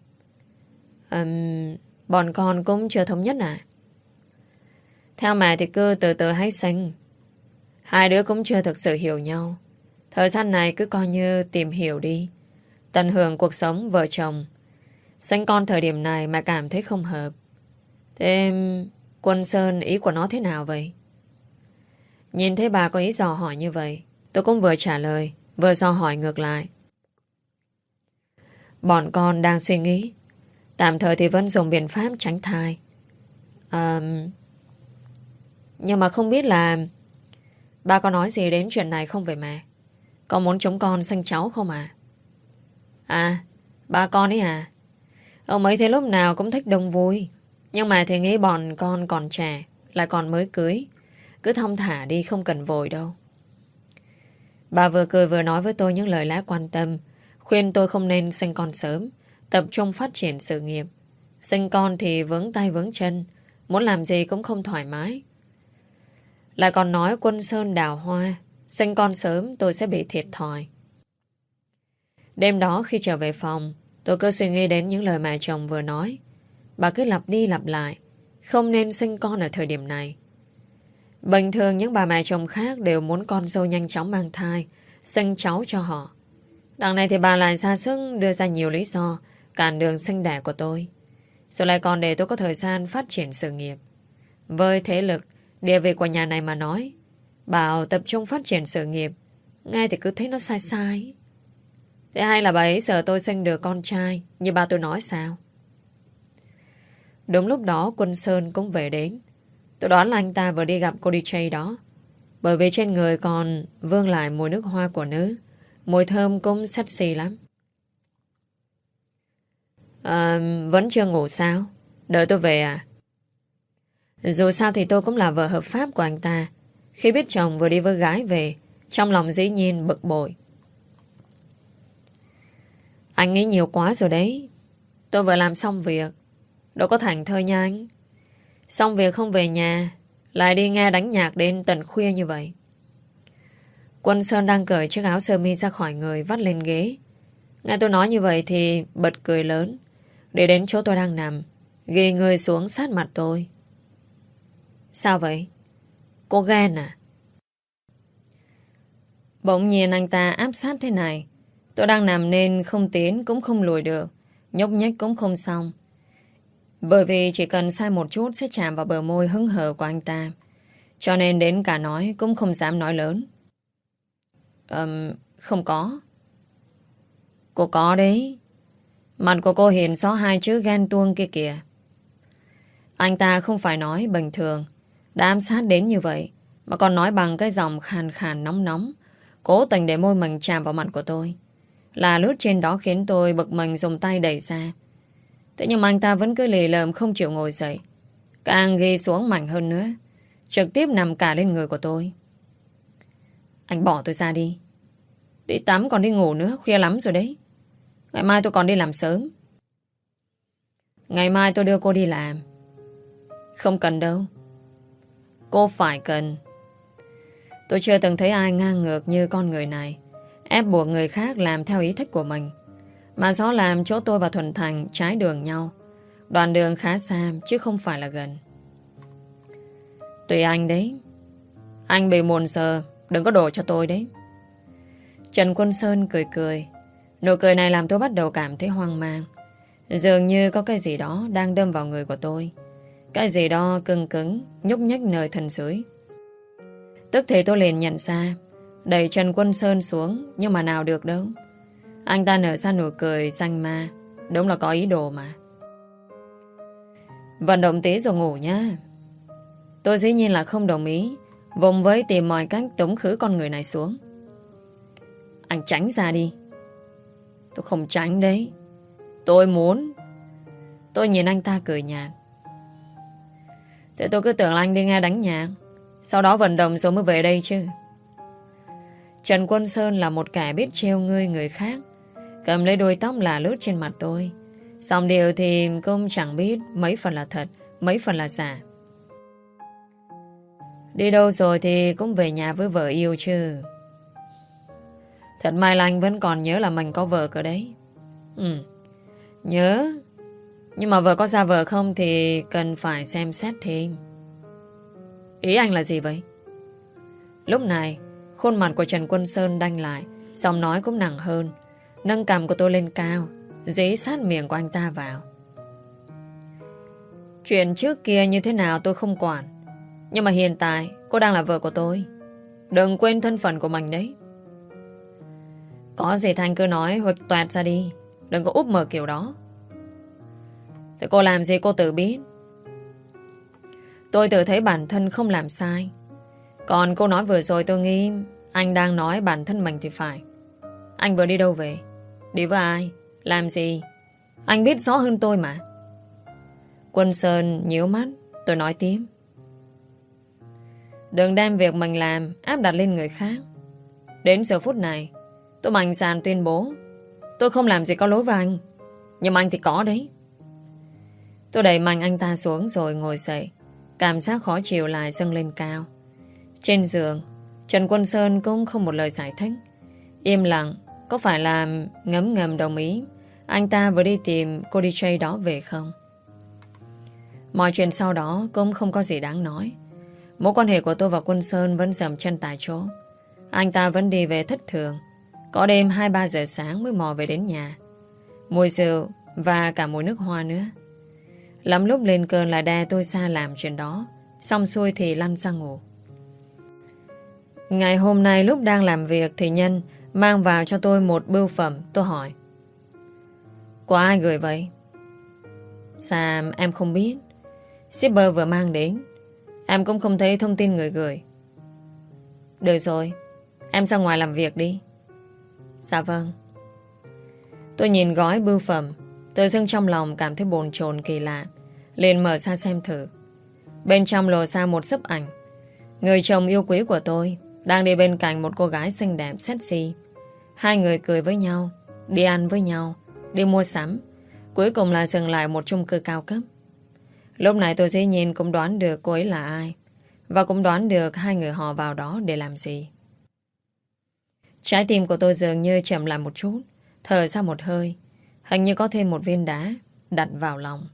Bọn con cũng chưa thống nhất à? Theo mẹ thì cứ từ từ hãy sinh. Hai đứa cũng chưa thực sự hiểu nhau. Thời gian này cứ coi như tìm hiểu đi, tận hưởng cuộc sống vợ chồng. Sinh con thời điểm này mà cảm thấy không hợp. Thế Quân Sơn ý của nó thế nào vậy? Nhìn thấy bà có ý dò hỏi như vậy, tôi cũng vừa trả lời, vừa dò hỏi ngược lại. Bọn con đang suy nghĩ, tạm thời thì vẫn dùng biện pháp tránh thai. Nhưng mà không biết là bà có nói gì đến chuyện này không vậy mẹ? Có muốn chúng con sinh cháu không à? À, ba con ấy à? Ông ấy thấy lúc nào cũng thích đông vui. Nhưng mà thì nghĩ bọn con còn trẻ, lại còn mới cưới. Cứ thong thả đi, không cần vội đâu. Bà vừa cười vừa nói với tôi những lời lẽ quan tâm, khuyên tôi không nên sinh con sớm, tập trung phát triển sự nghiệp. Sinh con thì vướng tay vướng chân, muốn làm gì cũng không thoải mái. Lại còn nói Quân Sơn đào hoa, sinh con sớm tôi sẽ bị thiệt thòi. Đêm đó khi trở về phòng, tôi cứ suy nghĩ đến những lời mẹ chồng vừa nói. Bà cứ lặp đi lặp lại, không nên sinh con ở thời điểm này. Bình thường những bà mẹ chồng khác đều muốn con dâu nhanh chóng mang thai, sinh cháu cho họ. Đằng này thì bà lại ra sức đưa ra nhiều lý do cản đường sinh đẻ của tôi. Rồi lại còn để tôi có thời gian phát triển sự nghiệp. Với thế lực, địa vị của nhà này mà nói, bảo tập trung phát triển sự nghiệp, nghe thì cứ thấy nó sai sai. Thế hay là bà ấy sợ tôi sinh được con trai như ba tôi nói sao? Đúng lúc đó Quân Sơn cũng về đến. Tôi đoán là anh ta vừa đi gặp cô DJ đó. Bởi vì trên người còn vương lại mùi nước hoa của nữ. Mùi thơm cũng sexy lắm. Vẫn chưa ngủ sao? Đợi tôi về à? Dù sao thì tôi cũng là vợ hợp pháp của anh ta. Khi biết chồng vừa đi với gái về, trong lòng dĩ nhiên bực bội. Anh nghĩ nhiều quá rồi đấy. Tôi vừa làm xong việc, đâu có thảnh thơi nha anh. Xong việc không về nhà, lại đi nghe đánh nhạc đến tận khuya như vậy. Quân Sơn đang cởi chiếc áo sơ mi ra khỏi người, vắt lên ghế. Nghe tôi nói như vậy thì bật cười lớn, để đến chỗ tôi đang nằm, ghì người xuống sát mặt tôi. Sao vậy? Cô ghen à? Bỗng nhiên anh ta áp sát thế này. Tôi đang nằm nên không tiến cũng không lùi được, nhúc nhích cũng không xong. Bởi vì chỉ cần sai một chút sẽ chạm vào bờ môi hững hờ của anh ta. Cho nên đến cả nói cũng không dám nói lớn. Không có. Cô có đấy. Mặt của cô hiện rõ hai chữ ghen tuông kia kìa. Anh ta không phải nói bình thường, đã ám sát đến như vậy, mà còn nói bằng cái giọng khàn khàn nóng nóng, cố tình để môi mình chạm vào mặt của tôi. Là lướt trên đó khiến tôi bực mình dùng tay đẩy ra. Thế nhưng mà anh ta vẫn cứ lì lợm không chịu ngồi dậy, càng ghi xuống mạnh hơn nữa, trực tiếp nằm cả lên người của tôi. Anh bỏ tôi ra đi. Đi tắm còn đi ngủ nữa, khuya lắm rồi đấy. Ngày mai tôi còn đi làm sớm. Ngày mai tôi đưa cô đi làm. Không cần đâu. Cô phải cần. Tôi chưa từng thấy ai ngang ngược như con người này, ép buộc người khác làm theo ý thích của mình. Mà gió làm chỗ tôi và Thuần Thành trái đường nhau. Đoạn đường khá xa chứ không phải là gần. Tùy anh đấy. Anh bị muộn giờ, đừng có đổ cho tôi đấy. Trần Quân Sơn cười cười. Nụ cười này làm tôi bắt đầu cảm thấy hoang mang. Dường như có cái gì đó đang đâm vào người của tôi. Cái gì đó cứng cứng, nhúc nhích nơi thân dưới. Tức thì tôi liền nhận ra, đẩy Trần Quân Sơn xuống, nhưng mà nào được đâu. Anh ta nở ra nụ cười xanh ma. Đúng là có ý đồ mà. Vận động tí rồi ngủ nhá. Tôi dĩ nhiên là không đồng ý, vùng với tìm mọi cách tống khứ con người này xuống. Anh tránh ra đi. Tôi không tránh đấy. Tôi muốn. Tôi nhìn anh ta cười nhạt. Thế tôi cứ tưởng là anh đi nghe đánh nhạc, sau đó vận động rồi mới về đây chứ. Trần Quân Sơn là một kẻ biết trêu ngươi người khác. cầm lấy đuôi tóc là lướt trên mặt tôi. Xong điều thì cũng chẳng biết mấy phần là thật, mấy phần là giả. Đi đâu rồi thì cũng về nhà với vợ yêu chứ. Thật may là anh vẫn còn nhớ là mình có vợ cơ đấy. Nhớ. Nhưng mà vợ có ra vợ không thì cần phải xem xét thêm. Ý anh là gì vậy? Lúc này khuôn mặt của Trần Quân Sơn đanh lại, giọng nói cũng nặng hơn, nâng cằm của tôi lên cao, dí sát miệng của anh ta vào. Chuyện trước kia như thế nào tôi không quản, nhưng mà hiện tại cô đang là vợ của tôi. Đừng quên thân phận của mình đấy. Có gì Thanh cứ nói hoặc toẹt ra đi, đừng có úp mở kiểu đó. Thế cô làm gì cô tự biết. Tôi tự thấy bản thân không làm sai. Còn cô nói vừa rồi tôi nghĩ anh đang nói bản thân mình thì phải. Anh vừa đi đâu về? Đi với ai? Làm gì? Anh biết rõ hơn tôi mà. Quân Sơn nhíu mắt. Tôi nói tiếp. Đừng đem việc mình làm áp đặt lên người khác. Đến giờ phút này tôi mạnh dạn tuyên bố tôi không làm gì có lỗi với anh. Nhưng mà anh thì có đấy. Tôi đẩy mạnh anh ta xuống rồi ngồi dậy. Cảm giác khó chịu lại dâng lên cao. Trên giường Trần Quân Sơn cũng không một lời giải thích. Im lặng. Có phải là ngấm ngầm đồng ý anh ta vừa đi tìm cô DJ đó về không? Mọi chuyện sau đó cũng không có gì đáng nói. Mối quan hệ của tôi và Quân Sơn vẫn dậm chân tại chỗ. Anh ta vẫn đi về thất thường. Có đêm 2-3 giờ sáng mới mò về đến nhà. Mùi rượu và cả mùi nước hoa nữa. Lắm lúc lên cơn lại đe tôi xa làm chuyện đó. Xong xuôi thì lăn ra ngủ. Ngày hôm nay lúc đang làm việc thì Nhân mang vào cho tôi một bưu phẩm. Tôi hỏi: của ai gửi vậy? Sao em không biết? Shipper vừa mang đến. Em cũng không thấy thông tin người gửi. Được rồi, em ra ngoài làm việc đi. Dạ vâng. Tôi nhìn gói bưu phẩm, tự dưng trong lòng cảm thấy bồn chồn kỳ lạ, liền mở ra xem thử. Bên trong lồ ra một xấp ảnh. Người chồng yêu quý của tôi đang đi bên cạnh một cô gái xinh đẹp sexy. Hai người cười với nhau, đi ăn với nhau, đi mua sắm. Cuối cùng là dừng lại một chung cư cao cấp. Lúc này tôi dĩ nhiên cũng đoán được cô ấy là ai, và cũng đoán được hai người họ vào đó để làm gì. Trái tim của tôi dường như chậm lại một chút, thở ra một hơi. Hình như có thêm một viên đá đặt vào lòng.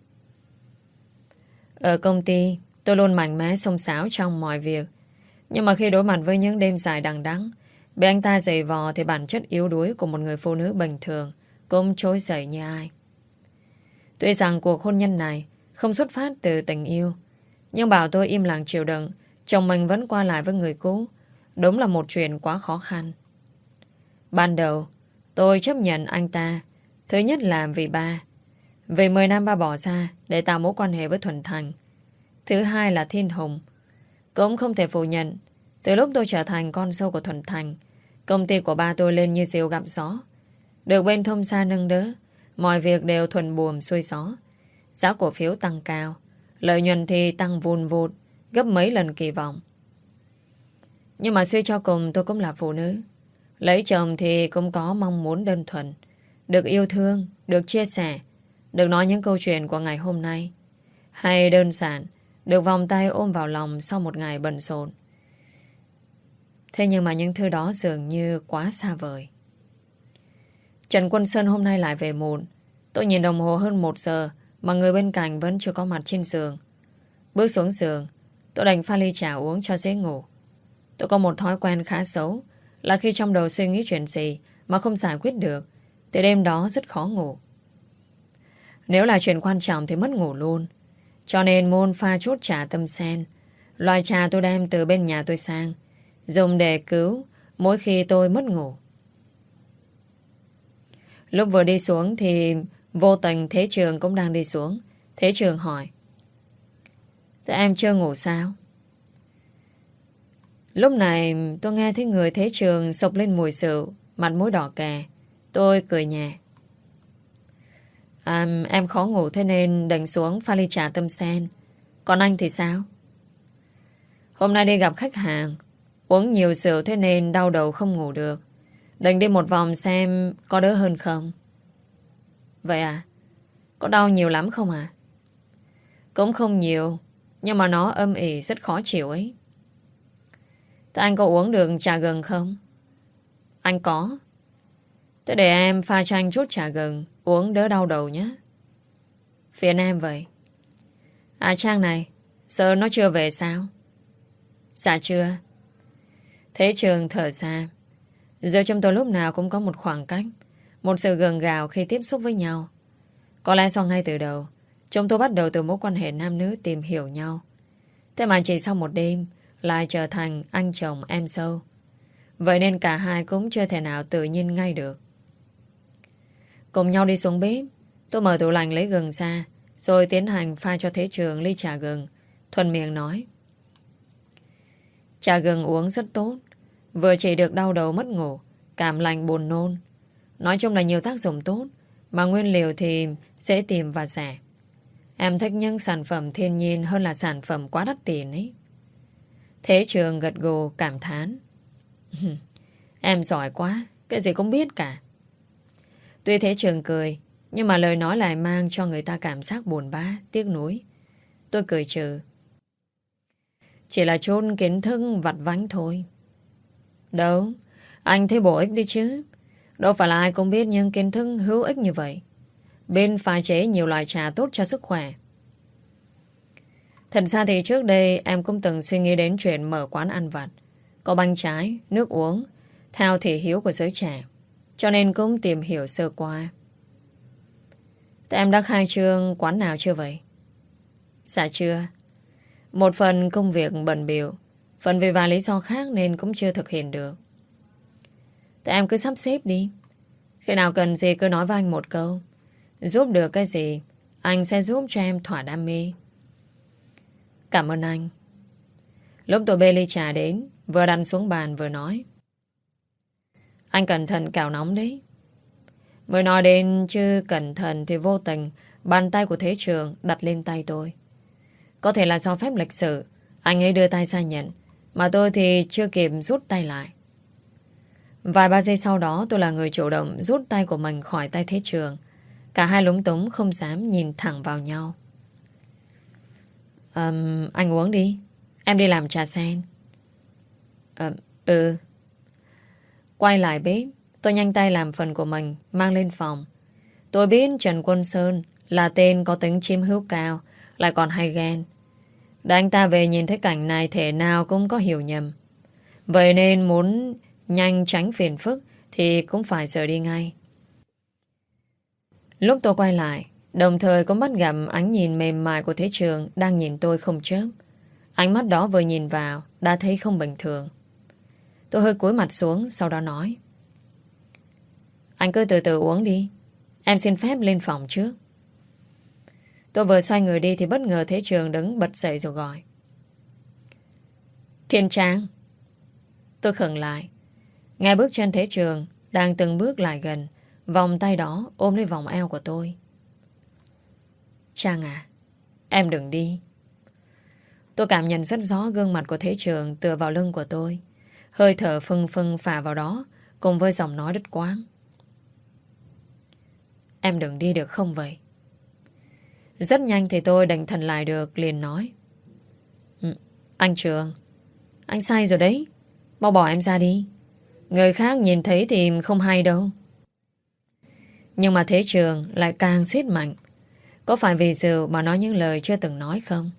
Ở công ty tôi luôn mạnh mẽ xông xáo trong mọi việc. Nhưng mà khi đối mặt với những đêm dài đằng đẵng, bị anh ta giày vò thì bản chất yếu đuối của một người phụ nữ bình thường cũng trỗi dậy như ai. Tuy rằng cuộc hôn nhân này không xuất phát từ tình yêu, nhưng bảo tôi im lặng chịu đựng chồng mình vẫn qua lại với người cũ, đúng là một chuyện quá khó khăn. Ban đầu tôi chấp nhận anh ta. Thứ nhất là vì ba. Vì 10 năm ba bỏ ra để tạo mối quan hệ với Thuận Thành. Thứ hai là Thiên Hùng. Cũng không thể phủ nhận, từ lúc tôi trở thành con dâu của Thuận Thành, công ty của ba tôi lên như diều gặp gió. Được bên thông gia nâng đỡ, mọi việc đều thuận buồm xuôi gió. Giá cổ phiếu tăng cao, lợi nhuận thì tăng vùn vụt, gấp mấy lần kỳ vọng. Nhưng mà suy cho cùng tôi cũng là phụ nữ. Lấy chồng thì cũng có mong muốn đơn thuần, được yêu thương, được chia sẻ, được nói những câu chuyện của ngày hôm nay. Hay đơn giản, được vòng tay ôm vào lòng sau một ngày bận rộn. Thế nhưng mà những thứ đó dường như quá xa vời. Trần Quân Sơn hôm nay lại về muộn. Tôi nhìn đồng hồ hơn 1 giờ mà người bên cạnh vẫn chưa có mặt trên giường. Bước xuống giường, tôi đành pha ly trà uống cho dễ ngủ. Tôi có một thói quen khá xấu, là khi trong đầu suy nghĩ chuyện gì mà không giải quyết được thì đêm đó rất khó ngủ. Nếu là chuyện quan trọng thì mất ngủ luôn. Cho nên môn pha chút trà tâm sen, loại trà tôi đem từ bên nhà tôi sang, dùng để cứu mỗi khi tôi mất ngủ. Lúc vừa đi xuống thì vô tình Thế Trường cũng đang đi xuống. Thế Trường hỏi: thế em chưa ngủ sao? Lúc này tôi nghe thấy người Thế Trường sộc lên mùi rượu, mặt mũi đỏ kè. Tôi cười nhẹ: em khó ngủ thế nên đành xuống pha ly trà tâm sen. Còn anh thì sao? Hôm nay đi gặp khách hàng, uống nhiều rượu thế nên đau đầu không ngủ được. Định đi một vòng xem có đỡ hơn không. Vậy à? Có đau nhiều lắm không à? Cũng không nhiều, nhưng mà nó âm ỉ rất khó chịu ấy. Thế anh có uống được trà gừng không? Anh có. Thế để em pha cho anh chút trà gừng, uống đỡ đau đầu nhé. Phiền em vậy. À Trang này, giờ nó chưa về sao? Dạ chưa. Thế Trường thở xa. Giữa chúng tôi lúc nào cũng có một khoảng cách, một sự gượng gạo khi tiếp xúc với nhau. Có lẽ do ngay từ đầu chúng tôi bắt đầu từ mối quan hệ nam nữ tìm hiểu nhau. Thế mà chỉ sau một đêm lại trở thành anh chồng em dâu. Vậy nên cả hai cũng chưa thể nào tự nhiên ngay được. Cùng nhau đi xuống bếp, tôi mở tủ lạnh lấy gừng ra, rồi tiến hành pha cho Thế Trường ly trà gừng. Thuần miệng nói: trà gừng uống rất tốt, vừa chỉ được đau đầu mất ngủ, cảm lạnh buồn nôn. Nói chung là nhiều tác dụng tốt, mà nguyên liệu thì dễ tìm và rẻ. Em thích những sản phẩm thiên nhiên hơn là sản phẩm quá đắt tiền ấy. Thế Trường gật gù cảm thán: em giỏi quá, cái gì cũng biết cả. Tuy Thế Trường cười, nhưng mà lời nói lại mang cho người ta cảm giác buồn bã, tiếc nuối. Tôi cười trừ: chỉ là chút kiến thức vặt vãnh thôi. Đâu, anh thấy bổ ích đi chứ. Đâu phải là ai cũng biết những kiến thức hữu ích như vậy. Bên pha chế nhiều loại trà tốt cho sức khỏe. Thật ra thì trước đây em cũng từng suy nghĩ đến chuyện mở quán ăn vặt, có bánh trái, nước uống, theo thị hiếu của giới trẻ. Cho nên cũng tìm hiểu sơ qua. Thế em đã khai trương quán nào chưa vậy? Dạ chưa. Một phần công việc bận bịu, phần vì vài lý do khác nên cũng chưa thực hiện được. Thế em cứ sắp xếp đi. Khi nào cần gì cứ nói với anh một câu. Giúp được cái gì anh sẽ giúp cho em thỏa đam mê. Cảm ơn anh. Lúc tôi bê ly trà đến, vừa đặt xuống bàn vừa nói: anh cẩn thận cào nóng đấy. Mới nói đến chứ cẩn thận thì vô tình bàn tay của Thế Trường đặt lên tay tôi. Có thể là do phép lịch sự, anh ấy đưa tay ra nhận, mà tôi thì chưa kịp rút tay lại. Vài ba giây sau đó tôi là người chủ động rút tay của mình khỏi tay Thế Trường. Cả hai lúng túng không dám nhìn thẳng vào nhau. Anh uống đi, em đi làm trà sen. Ừ. Quay lại bếp, tôi nhanh tay làm phần của mình, mang lên phòng. Tôi biết Trần Quân Sơn là tên có tính chiếm hữu cao, lại còn hay ghen. Để anh ta về nhìn thấy cảnh này thể nào cũng có hiểu nhầm. Vậy nên muốn nhanh tránh phiền phức thì cũng phải rời đi ngay. Lúc tôi quay lại, đồng thời cũng bắt gặp ánh nhìn mềm mại của Thế Trường đang nhìn tôi không chớp. Ánh mắt đó vừa nhìn vào đã thấy không bình thường. Tôi hơi cúi mặt xuống, sau đó nói: anh cứ từ từ uống đi, em xin phép lên phòng trước. Tôi vừa xoay người đi thì bất ngờ Thế Trường đứng bật dậy rồi gọi: Thiên Trang. Tôi khựng lại, nghe bước chân Thế Trường đang từng bước lại gần, vòng tay đó ôm lấy vòng eo của tôi. Trang à, em đừng đi. Tôi cảm nhận rất rõ gương mặt của Thế Trường tựa vào lưng của tôi, hơi thở phừng phừng phả vào đó, cùng với giọng nói đứt quãng. Em đừng đi được không vậy? Rất nhanh thì tôi định thần lại được, liền nói: anh Trường, anh sai rồi đấy, mau bỏ em ra đi. Người khác nhìn thấy thì không hay đâu. Nhưng mà Thế Trường lại càng siết mạnh. Có phải vì rượu mà nói những lời chưa từng nói không?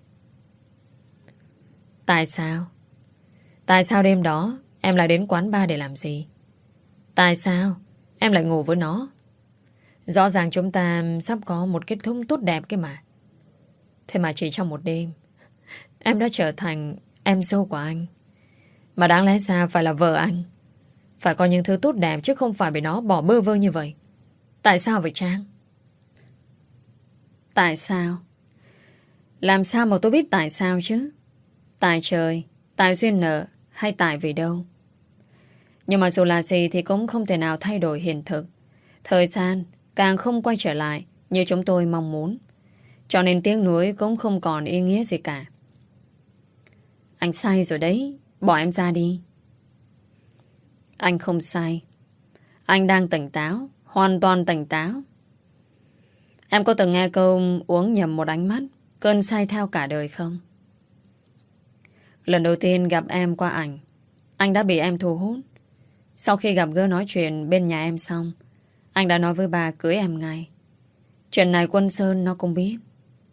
Tại sao? Tại sao đêm đó em lại đến quán bar để làm gì? Tại sao em lại ngủ với nó? Rõ ràng chúng ta sắp có một kết thúc tốt đẹp kia mà. Thế mà chỉ trong một đêm em đã trở thành em dâu của anh. Mà đáng lẽ sao phải là vợ anh? Phải có những thứ tốt đẹp chứ không phải bị nó bỏ bơ vơ như vậy. Tại sao vậy Trang? Tại sao? Làm sao mà tôi biết tại sao chứ? Tại trời, tại duyên nợ, hay tại vì đâu? Nhưng mà dù là gì thì cũng không thể nào thay đổi hiện thực. Thời gian càng không quay trở lại như chúng tôi mong muốn. Cho nên tiếng nuối cũng không còn ý nghĩa gì cả. Anh sai rồi đấy, bỏ em ra đi. Anh không sai. Anh đang tỉnh táo, hoàn toàn tỉnh táo. Em có từng nghe câu uống nhầm một ánh mắt, cơn say theo cả đời không? Lần đầu tiên gặp em qua ảnh, anh đã bị em thu hút. Sau khi gặp gỡ nói chuyện bên nhà em xong, anh đã nói với bà cưới em ngay. Chuyện này Quân Sơn nó cũng biết.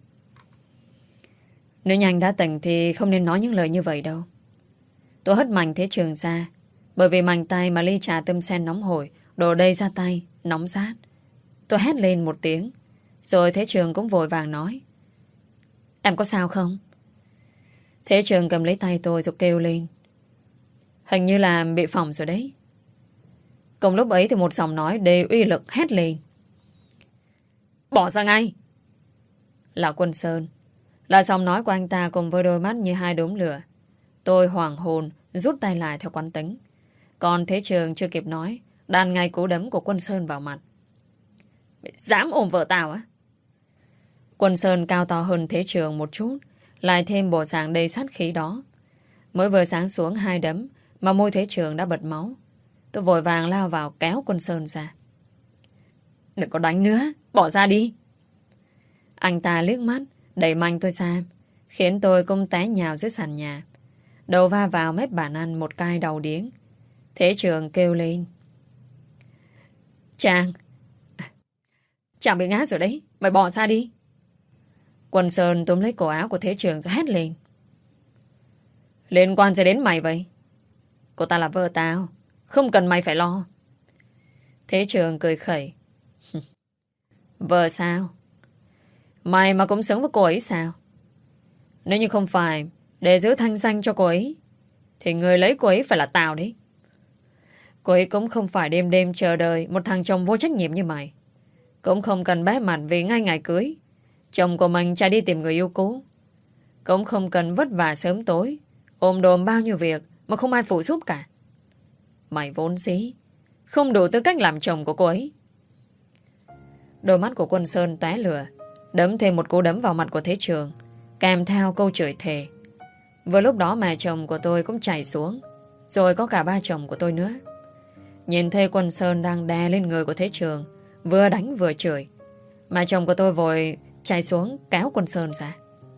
Nếu như anh đã tỉnh thì không nên nói những lời như vậy đâu. Tôi hất mạnh Thế Trường ra, bởi vì mạnh tay mà ly trà tâm sen nóng hổi đổ đầy ra tay, nóng rát. Tôi hét lên một tiếng, rồi Thế Trường cũng vội vàng nói: Em có sao không? Thế Trường cầm lấy tay tôi rồi kêu lên: Hình như là bị phỏng rồi đấy. Cùng lúc ấy thì một giọng nói đầy uy lực hét lên: Bỏ ra ngay! Là Quân Sơn. Là giọng nói của anh ta cùng với đôi mắt như hai đốm lửa. Tôi hoảng hồn rút tay lại theo quán tính. Còn Thế Trường chưa kịp nói, đàn ngay cú đấm của Quân Sơn vào mặt. Dám ôm vợ tao á? Quân Sơn cao to hơn Thế Trường một chút, lại thêm bộ dạng đầy sát khí đó. Mới vừa sáng xuống hai đấm mà môi Thế Trường đã bật máu. Tôi vội vàng lao vào kéo Quân Sơn ra. Đừng có đánh nữa, bỏ ra đi. Anh ta liếc mắt đẩy mạnh tôi ra, khiến tôi cũng té nhào dưới sàn nhà. Đầu va vào mép bàn ăn một cái đầu điếng. Thế Trường kêu lên: Chàng bị ngã rồi đấy, mày bỏ ra đi. Quân Sơn túm lấy cổ áo của Thế Trường rồi hét lên: Liên quan gì đến mày vậy? Cô ta là vợ tao, không cần mày phải lo. Thế Trường cười khẩy: Vợ sao? Mày mà cũng sống với cô ấy sao? Nếu như không phải để giữ thanh danh cho cô ấy, thì người lấy cô ấy phải là tao đấy. Cô ấy cũng không phải đêm đêm chờ đợi một thằng chồng vô trách nhiệm như mày. Cũng không cần bé mặt vì ngay ngày cưới chồng của mình chạy đi tìm người yêu cũ. Cũng không cần vất vả sớm tối ôm đồm bao nhiêu việc mà không ai phụ giúp cả. Mày vốn dĩ không đủ tư cách làm chồng của cô ấy. Đôi mắt của Quân Sơn tóe lửa, đấm thêm một cú đấm vào mặt của Thế Trường, kèm theo câu chửi thề. Vừa lúc đó mẹ chồng của tôi cũng chảy xuống, rồi có cả ba chồng của tôi nữa. Nhìn thấy Quân Sơn đang đè lên người của Thế Trường, vừa đánh vừa chửi, mẹ chồng của tôi vội chạy xuống kéo Quân Sơn ra.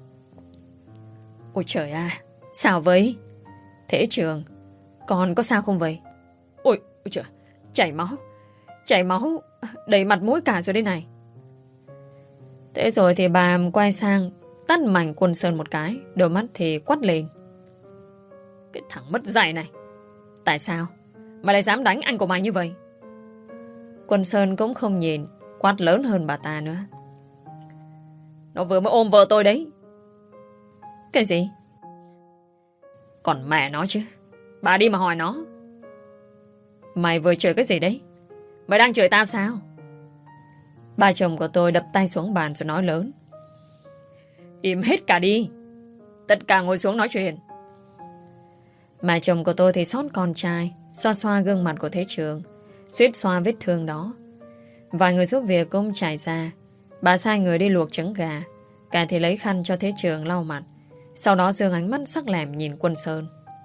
Ôi trời à, sao vậy? Thế Trường, con có sao không vậy? Ôi trời, chảy máu đầy mặt mũi cả rồi đây này. Thế rồi thì bà quay sang tát mạnh Quân Sơn một cái, đôi mắt thì quát lên: Cái thằng mất dạy này, tại sao mày lại dám đánh anh của mày như vậy? Quân Sơn cũng không nhìn, quát lớn hơn bà ta nữa: Nó vừa mới ôm vợ tôi đấy. Cái gì? Còn mẹ nó chứ, bà đi mà hỏi nó. Mày vừa chửi cái gì đấy? Mày đang chửi tao sao? Ba chồng của tôi đập tay xuống bàn rồi nói lớn: Im hết cả đi, tất cả ngồi xuống nói chuyện. Mẹ chồng của tôi thì xót con trai, xoa xoa gương mặt của Thế Trường, suýt xoa vết thương đó. Vài người giúp việc cũng chạy ra. Bà sai người đi luộc trứng gà, cả thì lấy khăn cho Thế Trường lau mặt. Sau đó giương ánh mắt sắc lẻm nhìn Quân Sơn.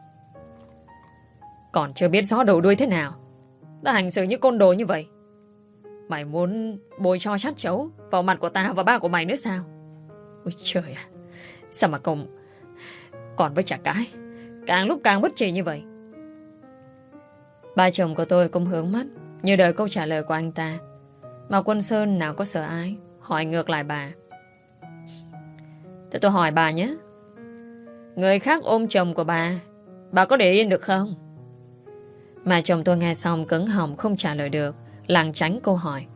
Còn chưa biết rõ đầu đuôi thế nào, đã hành xử như côn đồ như vậy. Mày muốn bôi cho chát chấu vào mặt của tao và ba của mày nữa sao? Ôi trời à, sao mà còn với chả cái, càng lúc càng bất trị như vậy. Ba chồng của tôi cũng hướng mắt như đợi câu trả lời của anh ta. Mà Quân Sơn nào có sợ ai, hỏi ngược lại bà: Thế tôi hỏi bà nhé, người khác ôm chồng của bà có để yên được không? Mà chồng tôi nghe xong cứng họng không trả lời được, lảng tránh câu hỏi.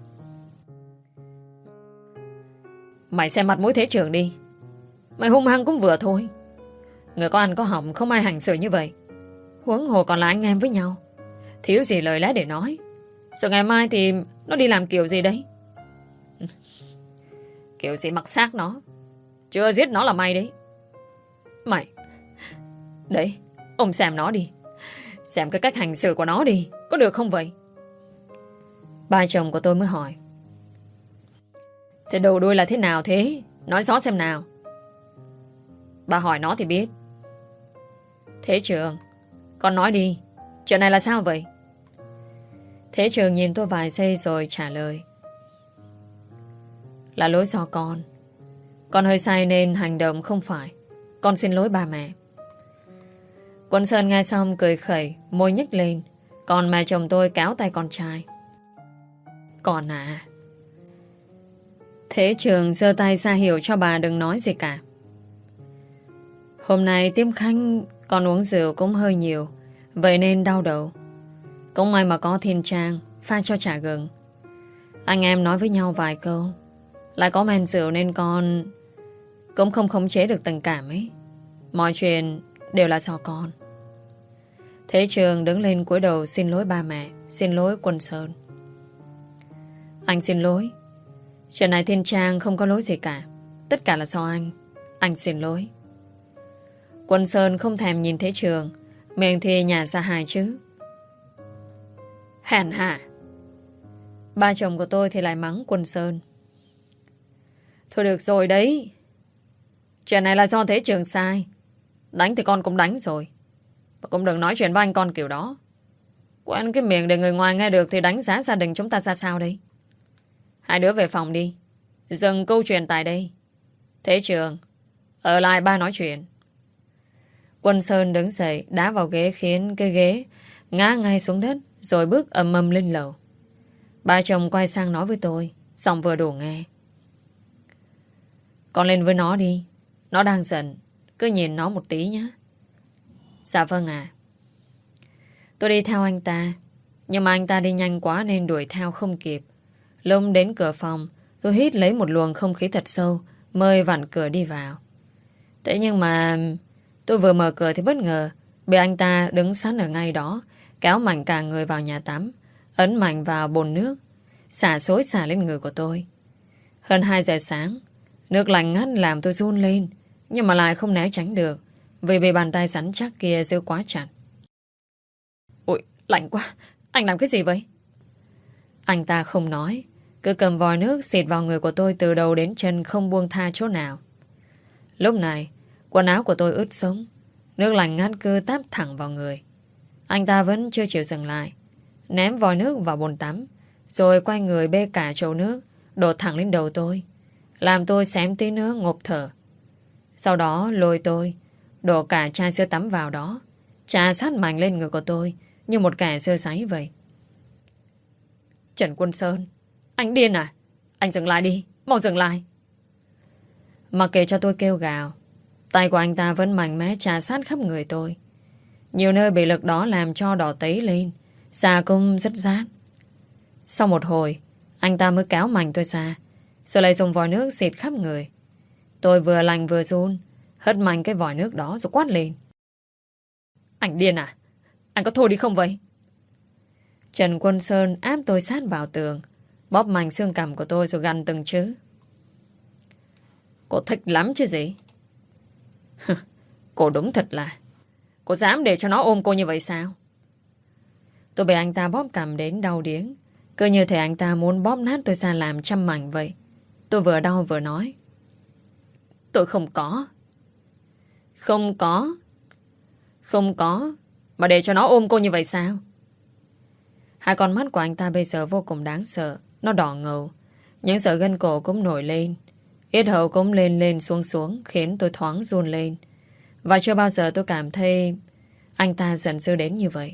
Mày xem mặt mũi Thế Trường đi, mày hung hăng cũng vừa thôi. Người có ăn có học không ai hành xử như vậy. Huống hồ còn là anh em với nhau, thiếu gì lời lẽ để nói. Rồi ngày mai thì nó đi làm kiểu gì đấy? Kiểu gì mặc xác nó, chưa giết nó là may đấy. Mày, đấy, ông xem nó đi, xem cái cách hành xử của nó đi, có được không vậy? Ba chồng của tôi mới hỏi: Thế đầu đuôi là thế nào thế? Nói rõ xem nào. Bà hỏi nó thì biết. Thế Trường, con nói đi, chuyện này là sao vậy? Thế Trường nhìn tôi vài giây rồi trả lời. Là lỗi do con. Con hơi say nên hành động không phải. Con xin lỗi ba mẹ. Quân Sơn nghe xong cười khẩy, môi nhếch lên. Còn mẹ chồng tôi kéo tay con trai. Con à. Thế Trường giơ tay ra hiệu cho bà đừng nói gì cả. Hôm nay tiếp khách con uống rượu cũng hơi nhiều, vậy nên đau đầu. Cũng may mà có Thiên Trang pha cho trà gừng. Anh em nói với nhau vài câu, lại có men rượu nên con cũng không khống chế được tình cảm ấy. Mọi chuyện đều là do con. Thế Trường đứng lên cúi đầu xin lỗi ba mẹ, xin lỗi Quân Sơn. Anh xin lỗi. Chuyện này Thiên Trang không có lỗi gì cả. Tất cả là do anh. Anh xin lỗi. Quân Sơn không thèm nhìn Thế Trường, miệng thì nhả ra hai chữ: hèn hạ. Ba chồng của tôi thì lại mắng Quân Sơn. Thôi được rồi đấy. Chuyện này là do Thế Trường sai. Đánh thì con cũng đánh rồi. Và cũng đừng nói chuyện với anh con kiểu đó. Quen cái miệng để người ngoài nghe được thì đánh giá gia đình chúng ta ra sao đây? Hai đứa về phòng đi. Dừng câu chuyện tại đây. Thế Trường, ở lại ba nói chuyện. Quân Sơn đứng dậy đá vào ghế khiến cái ghế ngã ngay xuống đất, rồi bước ầm ầm lên lầu. Ba chồng quay sang nói với tôi, giọng vừa đủ nghe: con lên với nó đi. Nó đang giận, cứ nhìn nó một tí nhé. Dạ vâng ạ. Tôi đi theo anh ta, nhưng mà anh ta đi nhanh quá nên đuổi theo không kịp. Lúc đến cửa phòng, tôi hít lấy một luồng không khí thật sâu, mới vặn cửa đi vào. Thế nhưng mà tôi vừa mở cửa thì bất ngờ bị anh ta đứng sẵn ở ngay đó, kéo mạnh cả người vào nhà tắm, ấn mạnh vào bồn nước, xả xối xả lên người của tôi. Hơn 2 giờ sáng, nước lạnh ngắt làm tôi run lên, nhưng mà lại không né tránh được, vì bị bàn tay rắn chắc kia giữ quá chặt. Ôi, lạnh quá, anh làm cái gì vậy? Anh ta không nói, cứ cầm vòi nước xịt vào người của tôi từ đầu đến chân, không buông tha chỗ nào. Lúc này, quần áo của tôi ướt sũng, nước lạnh ngắt cứ táp thẳng vào người. Anh ta vẫn chưa chịu dừng lại, ném vòi nước vào bồn tắm, rồi quay người bê cả chậu nước đổ thẳng lên đầu tôi, làm tôi xém tí nữa ngộp thở. Sau đó lôi tôi đổ cả chai sữa tắm vào đó, chà sát mạnh lên người của tôi như một kẻ sơ sáy vậy. Trần Quân Sơn, anh điên à? Anh dừng lại đi, mau dừng lại. Mặc kệ cho tôi kêu gào, tay của anh ta vẫn mạnh mẽ chà sát khắp người tôi. Nhiều nơi bị lực đó làm cho đỏ tấy lên, da cũng rất rát. Sau một hồi, anh ta mới kéo mạnh tôi ra, rồi lại dùng vòi nước xịt khắp người. Tôi vừa lạnh vừa run, hất mạnh cái vòi nước đó rồi quát lên: anh điên à? Anh có thôi đi không vậy? Trần Quân Sơn áp tôi sát vào tường, bóp mạnh xương cằm của tôi rồi gằn từng chữ: cô thích lắm chứ gì? Cô đúng thật là, cô dám để cho nó ôm cô như vậy sao? Tôi bị anh ta bóp cằm đến đau điếng, cứ như thể anh ta muốn bóp nát tôi ra làm trăm mảnh vậy. Tôi vừa đau vừa nói: tôi không có. Không có. Không có. Mà để cho nó ôm cô như vậy sao? Hai con mắt của anh ta bây giờ vô cùng đáng sợ. Nó đỏ ngầu, những sợi gân cổ cũng nổi lên, yết hầu cũng lên lên xuống xuống, khiến tôi thoáng run lên. Và chưa bao giờ tôi cảm thấy anh ta giận dữ đến như vậy.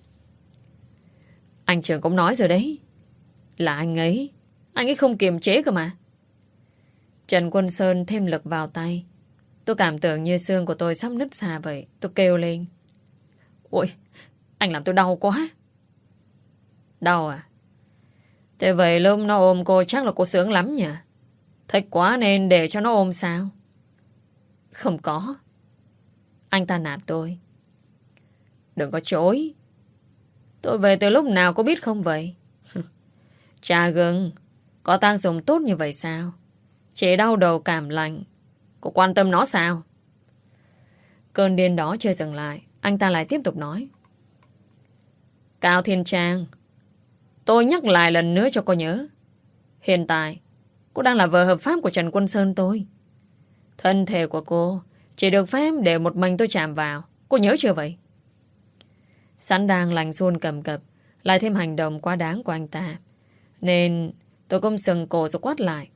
Anh trưởng cũng nói rồi đấy, là anh ấy không kiềm chế cơ mà. Trần Quân Sơn thêm lực vào tay. Tôi cảm tưởng như xương của tôi sắp nứt ra vậy. Tôi kêu lên: ôi, anh làm tôi đau quá. Đau à? Thế vậy lúc nó ôm cô chắc là cô sướng lắm nhỉ? Thích quá nên để cho nó ôm sao? Không có. Anh ta nạt tôi: đừng có chối. Tôi về từ lúc nào có biết không vậy? Trà gừng có tác dụng tốt như vậy sao? Chỉ đau đầu cảm lạnh, cô quan tâm nó sao? Cơn điên đó chưa dừng lại, anh ta lại tiếp tục nói: Cao Thiên Trang, tôi nhắc lại lần nữa cho cô nhớ, hiện tại cô đang là vợ hợp pháp của Trần Quân Sơn tôi. Thân thể của cô chỉ được phép để một mình tôi chạm vào. Cô nhớ chưa vậy? Sẵn đang lành run cầm cập, lại thêm hành động quá đáng của anh ta, nên tôi cũng sừng cổ rồi quát lại.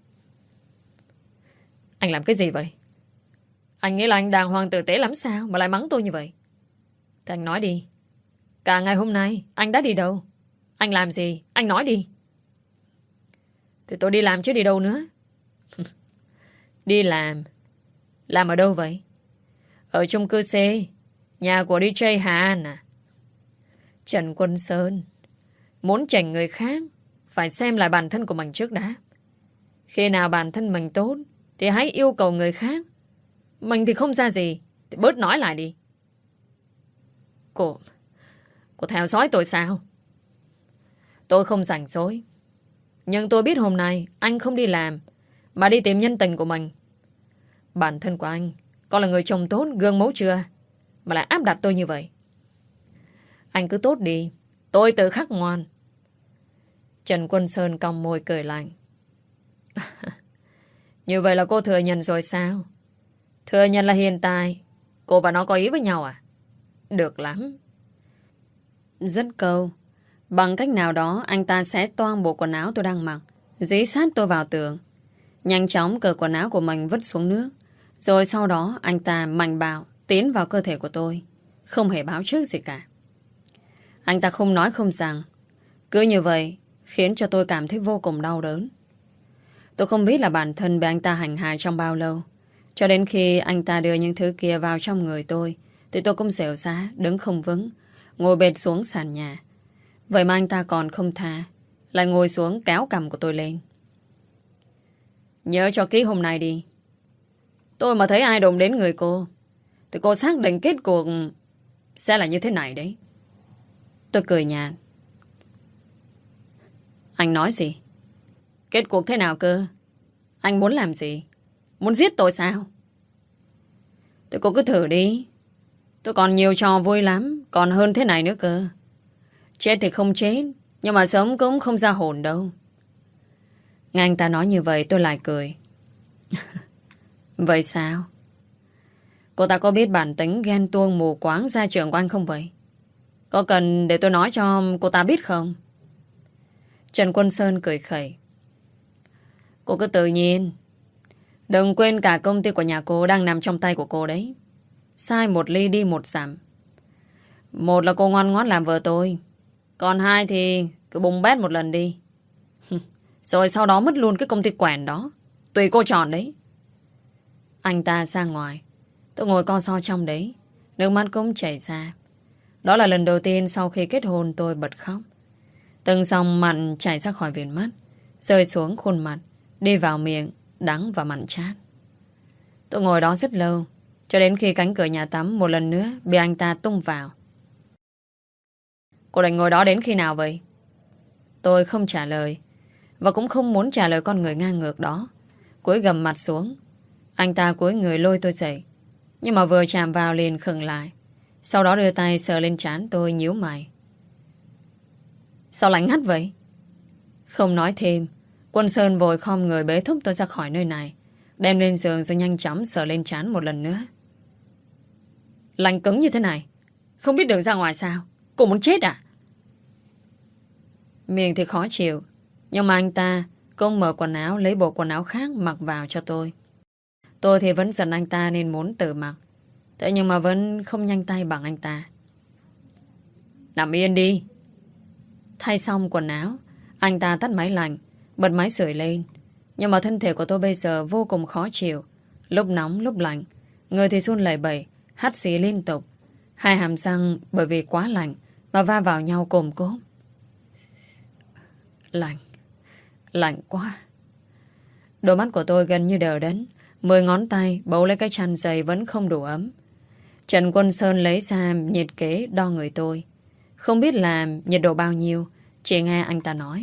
Anh làm cái gì vậy? Anh nghĩ là anh đàng hoàng tử tế lắm sao mà lại mắng tôi như vậy? Thì anh nói đi. Cả ngày hôm nay anh đã đi đâu? Anh làm gì? Anh nói đi. Thì tôi đi làm chứ đi đâu nữa. Đi làm? Làm ở đâu vậy? Ở chung cư C, nhà của DJ Hà An à? Trần Quân Sơn, muốn chảnh người khác phải xem lại bản thân của mình trước đã. Khi nào bản thân mình tốt thì hãy yêu cầu người khác. Mình thì không ra gì, thì bớt nói lại đi. Cô theo dõi tôi sao? Tôi không rảnh rỗi, nhưng tôi biết hôm nay anh không đi làm mà đi tìm nhân tình của mình. Bản thân của anh còn là người chồng tốt, gương mẫu chưa, mà lại áp đặt tôi như vậy. Anh cứ tốt đi, tôi tự khắc ngoan. Trần Quân Sơn cong môi cười lạnh. Như vậy là cô thừa nhận rồi sao? Thừa nhận là hiện tại cô và nó có ý với nhau à? Được lắm. Dứt câu, bằng cách nào đó anh ta xé toang bộ quần áo tôi đang mặc, dí sát tôi vào tường. Nhanh chóng cởi quần áo của mình vứt xuống nước. Rồi sau đó anh ta mạnh bạo tiến vào cơ thể của tôi, không hề báo trước gì cả. Anh ta không nói không rằng. Cứ như vậy khiến cho tôi cảm thấy vô cùng đau đớn. Tôi không biết là bản thân bị anh ta hành hạ trong bao lâu. Cho đến khi anh ta đưa những thứ kia vào trong người tôi thì tôi cũng xẻo xá, đứng không vững, ngồi bệt xuống sàn nhà. Vậy mà anh ta còn không tha, lại ngồi xuống kéo cằm của tôi lên. Nhớ cho kỹ hôm nay đi. Tôi mà thấy ai đụng đến người cô thì cô xác định kết cuộc sẽ là như thế này đấy. Tôi cười nhạt. Anh nói gì? Kết cuộc thế nào cơ? Anh muốn làm gì? Muốn giết tôi sao? Thì cô cứ thử đi. Tôi còn nhiều trò vui lắm, còn hơn thế này nữa cơ. Chết thì không chết, nhưng mà sống cũng không ra hồn đâu. Nghe anh ta nói như vậy tôi lại cười. Vậy sao? Cô ta có biết bản tính ghen tuông mù quáng gia trưởng của anh không vậy? Có cần để tôi nói cho cô ta biết không? Trần Quân Sơn cười khẩy. Cô cứ tự nhiên. Đừng quên cả công ty của nhà cô đang nằm trong tay của cô đấy. Sai một ly đi một giảm. Một là cô ngoan ngoãn làm vợ tôi, còn hai thì cứ bùng bét một lần đi. Rồi sau đó mất luôn cái công ty quèn đó. Tùy cô chọn đấy. Anh ta ra ngoài. Tôi ngồi co ro trong đấy, nước mắt cũng chảy ra. Đó là lần đầu tiên sau khi kết hôn tôi bật khóc. Từng dòng mặn chảy ra khỏi viền mắt, rơi xuống khuôn mặt, đi vào miệng, đắng và mặn chát. Tôi ngồi đó rất lâu, cho đến khi cánh cửa nhà tắm một lần nữa bị anh ta tung vào. Cô định ngồi đó đến khi nào vậy? Tôi không trả lời, và cũng không muốn trả lời con người ngang ngược đó. Cúi gầm mặt xuống. Anh ta cúi người lôi tôi dậy, nhưng mà vừa chạm vào liền khựng lại. Sau đó đưa tay sờ lên trán tôi, nhíu mày. Sao lạnh ngắt vậy? Không nói thêm, Quân Sơn vội khom người bế thúc tôi ra khỏi nơi này, đem lên giường rồi nhanh chóng sờ lên trán một lần nữa. Lạnh cứng như thế này, không biết đường ra ngoài sao? Cô muốn chết à? Miệng thì khó chịu, nhưng mà anh ta cũng mở quần áo, lấy bộ quần áo khác mặc vào cho tôi. Tôi thì vẫn giận anh ta nên muốn tự mặc. Thế nhưng mà vẫn không nhanh tay bằng anh ta. Nằm yên đi. Thay xong quần áo, anh ta tắt máy lạnh, bật máy sưởi lên. Nhưng mà thân thể của tôi bây giờ vô cùng khó chịu. Lúc nóng lúc lạnh, người thì run lẩy bẩy, hắt xì liên tục. Hai hàm răng bởi vì quá lạnh mà va vào nhau cồm cốp. Lạnh, lạnh quá. Đôi mắt của tôi gần như đờ đẫn, 10 ngón tay bấu lấy cái chăn dày vẫn không đủ ấm. Trần Quân Sơn lấy ra nhiệt kế đo người tôi. Không biết là nhiệt độ bao nhiêu, chỉ nghe anh ta nói.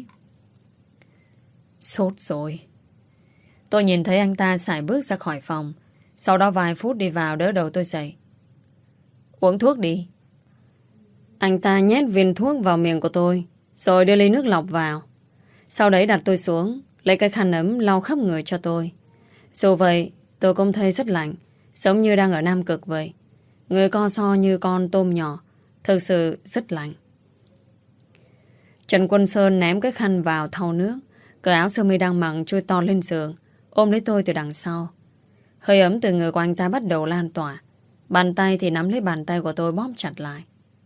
Sốt rồi. Tôi nhìn thấy anh ta sải bước ra khỏi phòng. Sau đó vài phút đi vào đỡ đầu tôi dậy. Uống thuốc đi. Anh ta nhét viên thuốc vào miệng của tôi, rồi đưa ly nước lọc vào. Sau đấy đặt tôi xuống, lấy cái khăn ấm lau khắp người cho tôi. Dù vậy, tôi cũng thấy rất lạnh, giống như đang ở Nam Cực vậy. Người co so như con tôm nhỏ, thực sự rất lạnh. Trần Quân Sơn ném cái khăn vào thau nước, cởi áo sơ mi đang mặc chui to lên giường, ôm lấy tôi từ đằng sau. Hơi ấm từ người của anh ta bắt đầu lan tỏa. Bàn tay thì nắm lấy bàn tay của tôi bóp chặt lại.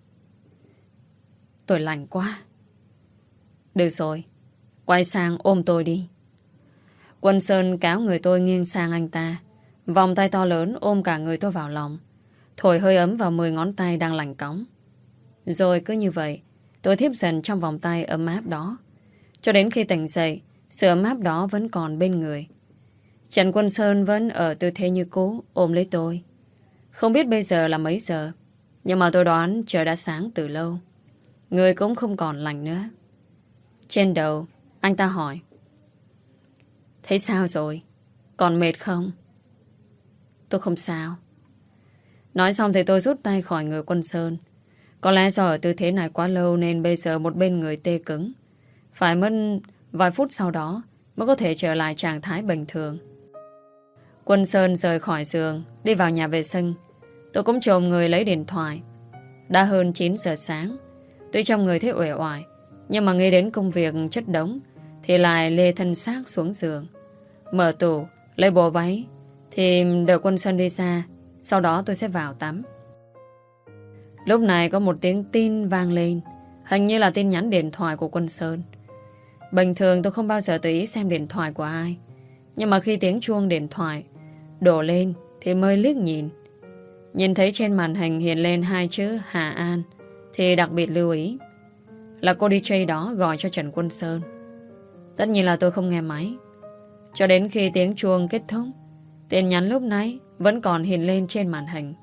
Tôi lạnh quá. Được rồi, quay sang ôm tôi đi. Quân Sơn kéo người tôi nghiêng sang anh ta. Vòng tay to lớn ôm cả người tôi vào lòng, thổi hơi ấm vào 10 ngón tay đang lạnh cóng. Rồi cứ như vậy, tôi thiếp dần trong vòng tay ấm áp đó. Cho đến khi tỉnh dậy, sự ấm áp đó vẫn còn bên người. Trần Quân Sơn vẫn ở tư thế như cũ, ôm lấy tôi. Không biết bây giờ là mấy giờ, nhưng mà tôi đoán trời đã sáng từ lâu. Người cũng không còn lạnh nữa. Trên đầu, anh ta hỏi: Thấy sao rồi? Còn mệt không? Tôi không sao. Nói xong thì tôi rút tay khỏi người Quân Sơn. Có lẽ do ở tư thế này quá lâu nên bây giờ một bên người tê cứng. Phải mất vài phút sau đó mới có thể trở lại trạng thái bình thường. Quân Sơn rời khỏi giường, đi vào nhà vệ sinh. Tôi cũng chồm người lấy điện thoại. Đã hơn 9 giờ sáng. Tuy trong người thấy uể oải, nhưng mà nghĩ đến công việc chất đống thì lại lê thân xác xuống giường. Mở tủ, lấy bộ váy, thì đợi Quân Sơn đi xa. Sau đó tôi sẽ vào tắm. Lúc này có một tiếng tin vang lên. Hình như là tin nhắn điện thoại của Quân Sơn. Bình thường tôi không bao giờ tự ý xem điện thoại của ai, nhưng mà khi tiếng chuông điện thoại đổ lên thì mới liếc nhìn. Nhìn thấy trên màn hình hiện lên 2 chữ Hà An thì đặc biệt lưu ý là cô DJ đó gọi cho Trần Quân Sơn. Tất nhiên là tôi không nghe máy. Cho đến khi tiếng chuông kết thúc, tin nhắn lúc nãy vẫn còn hiện lên trên màn hình: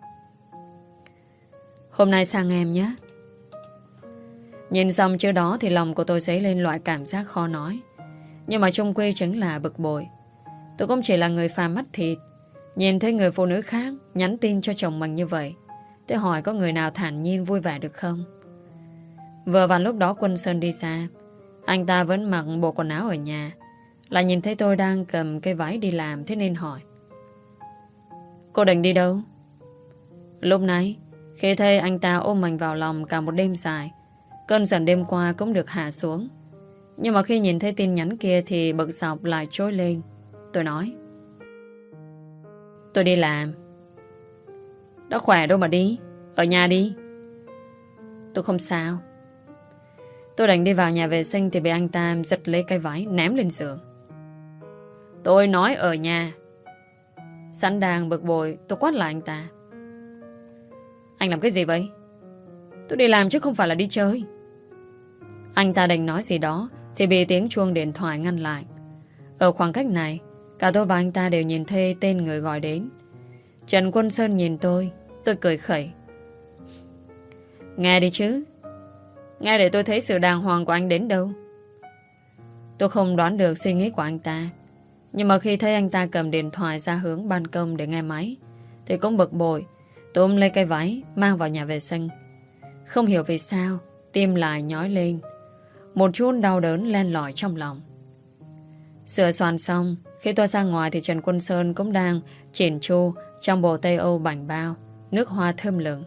Hôm nay sang em nhé. Nhìn xong chữ đó thì lòng của tôi dấy lên loại cảm giác khó nói. Nhưng mà chung quy chính là bực bội. Tôi cũng chỉ là người phàm mắt thịt, nhìn thấy người phụ nữ khác nhắn tin cho chồng mình như vậy, tôi hỏi có người nào thản nhiên vui vẻ được không. Vừa vào lúc đó Quân Sơn đi xa. Anh ta vẫn mặc bộ quần áo ở nhà, lại nhìn thấy tôi đang cầm cái váy đi làm, thế nên hỏi: Cô định đi đâu? Lúc nãy khi thấy anh ta ôm mình vào lòng cả một đêm dài, cơn giận đêm qua cũng được hạ xuống. Nhưng mà khi nhìn thấy tin nhắn kia thì bực dọc lại trỗi lên. Tôi nói: Tôi đi làm. Đã khỏe đâu mà đi, ở nhà đi. Tôi không sao. Tôi định đi vào nhà vệ sinh thì bị anh ta giật lấy cái váy ném lên giường. Tôi nói ở nhà. Sẵn đang bực bội, tôi quát lại anh ta: Anh làm cái gì vậy? Tôi đi làm chứ không phải là đi chơi. Anh ta định nói gì đó thì bị tiếng chuông điện thoại ngăn lại. Ở khoảng cách này, cả tôi và anh ta đều nhìn thấy tên người gọi đến. Trần Quân Sơn nhìn tôi cười khẩy: Nghe đi chứ. Nghe để tôi thấy sự đàng hoàng của anh đến đâu. Tôi không đoán được suy nghĩ của anh ta, nhưng mà khi thấy anh ta cầm điện thoại ra hướng ban công để nghe máy thì cũng bực bội. Tôi ôm lấy cái váy mang vào nhà vệ sinh. Không hiểu vì sao tim lại nhói lên. Một chút đau đớn len lỏi trong lòng. Sửa soạn xong, khi tôi ra ngoài thì Trần Quân Sơn cũng đang chỉn chu trong bộ Tây Âu bảnh bao, nước hoa thơm lừng.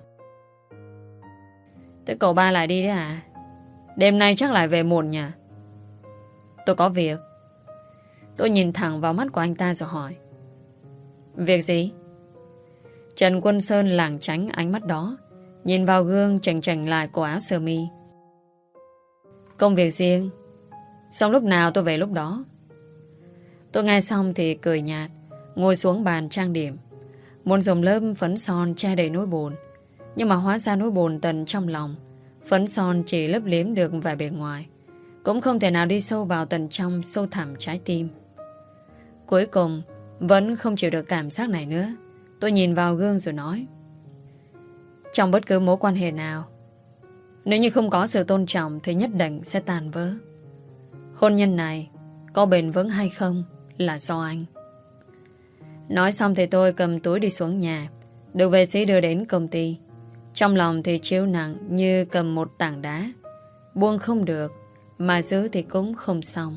Thế cậu ba lại đi đấy à? Đêm nay chắc lại về muộn nhỉ? Tôi có việc. Tôi nhìn thẳng vào mắt của anh ta rồi hỏi: Việc gì? Trần Quân Sơn lảng tránh ánh mắt đó, nhìn vào gương chỉnh chỉnh lại cổ áo sơ mi. Công việc riêng, xong lúc nào tôi về lúc đó. Tôi nghe xong thì cười nhạt, ngồi xuống bàn trang điểm. Muốn dùng lớp phấn son che đầy nỗi buồn, nhưng mà hóa ra nỗi buồn tận trong lòng. Phấn son chỉ lấp liếm được vẻ bề ngoài, cũng không thể nào đi sâu vào tận trong sâu thẳm trái tim. Cuối cùng vẫn không chịu được cảm giác này nữa. Tôi nhìn vào gương rồi nói: Trong bất cứ mối quan hệ nào, nếu như không có sự tôn trọng thì nhất định sẽ tan vỡ. Hôn nhân này có bền vững hay không là do anh. Nói xong thì tôi cầm túi đi xuống nhà, được vệ sĩ đưa đến công ty. Trong lòng thì chiếu nặng như cầm một tảng đá, buông không được, mà giữ thì cũng không xong.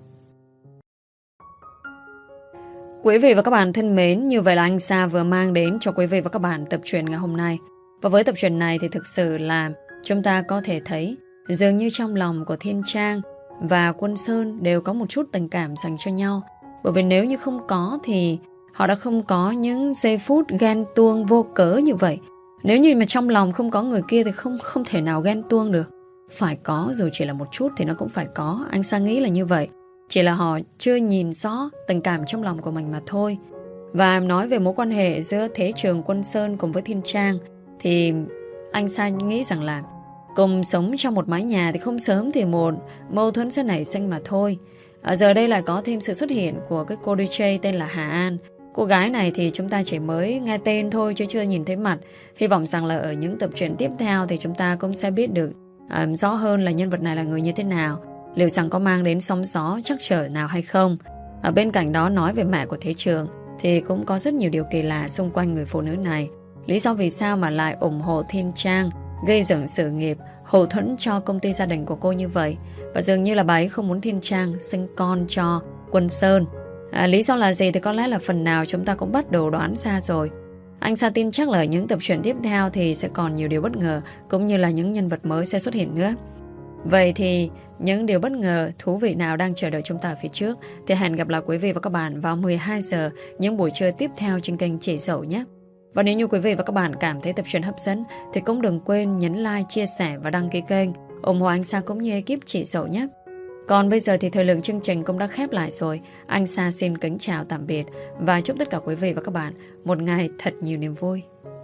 Quý vị và các bạn thân mến, như vậy là anh Sa vừa mang đến cho quý vị và các bạn tập truyện ngày hôm nay. Và với tập truyện này thì thực sự là chúng ta có thể thấy Dường như trong lòng của Thiên Trang và Quân Sơn đều có một chút tình cảm dành cho nhau. Bởi vì nếu như không có thì họ đã không có những giây phút ghen tuông vô cớ như vậy. Nếu như mà trong lòng không có người kia thì không thể nào ghen tuông được. Phải có, dù chỉ là một chút thì nó cũng phải có. Anh Sa nghĩ là như vậy. Chỉ là họ chưa nhìn rõ tình cảm trong lòng của mình mà thôi. Và nói về mối quan hệ giữa Thế Trường, Quân Sơn cùng với Thiên Trang thì anh Sa nghĩ rằng là cùng sống trong một mái nhà thì không sớm thì một mâu thuẫn sẽ nảy sinh mà thôi. Giờ đây lại có thêm sự xuất hiện của cái cô DJ tên là Hà An. Cô gái này thì chúng ta chỉ mới nghe tên thôi chứ chưa nhìn thấy mặt. Hy vọng rằng là ở những tập truyện tiếp theo thì chúng ta cũng sẽ biết được rõ hơn là nhân vật này là người như thế nào. Liệu rằng có mang đến sóng gió trắc trở nào hay không. Ở bên cạnh đó, nói về mẹ của Thế Trường thì cũng có rất nhiều điều kỳ lạ xung quanh người phụ nữ này. Lý do vì sao mà lại ủng hộ Thiên Trang, gây dựng sự nghiệp, hậu thuẫn cho công ty gia đình của cô như vậy. Và dường như là bà ấy không muốn Thiên Trang sinh con cho Quân Sơn. Lý do là gì thì có lẽ là phần nào chúng ta cũng bắt đầu đoán ra rồi. Anh Sa tin chắc là ở những tập truyện tiếp theo thì sẽ còn nhiều điều bất ngờ, cũng như là những nhân vật mới sẽ xuất hiện nữa. Vậy thì những điều bất ngờ thú vị nào đang chờ đợi chúng ta ở phía trước thì hẹn gặp lại quý vị và các bạn vào 12 giờ những buổi trưa tiếp theo trên kênh Chị Dậu nhé. Và nếu như quý vị và các bạn cảm thấy tập truyện hấp dẫn thì cũng đừng quên nhấn like, chia sẻ và đăng ký kênh, ủng hộ anh Sa cũng như ekip Chị Dậu nhé. Còn bây giờ thì thời lượng chương trình cũng đã khép lại rồi. Anh Sa xin kính chào tạm biệt và chúc tất cả quý vị và các bạn một ngày thật nhiều niềm vui.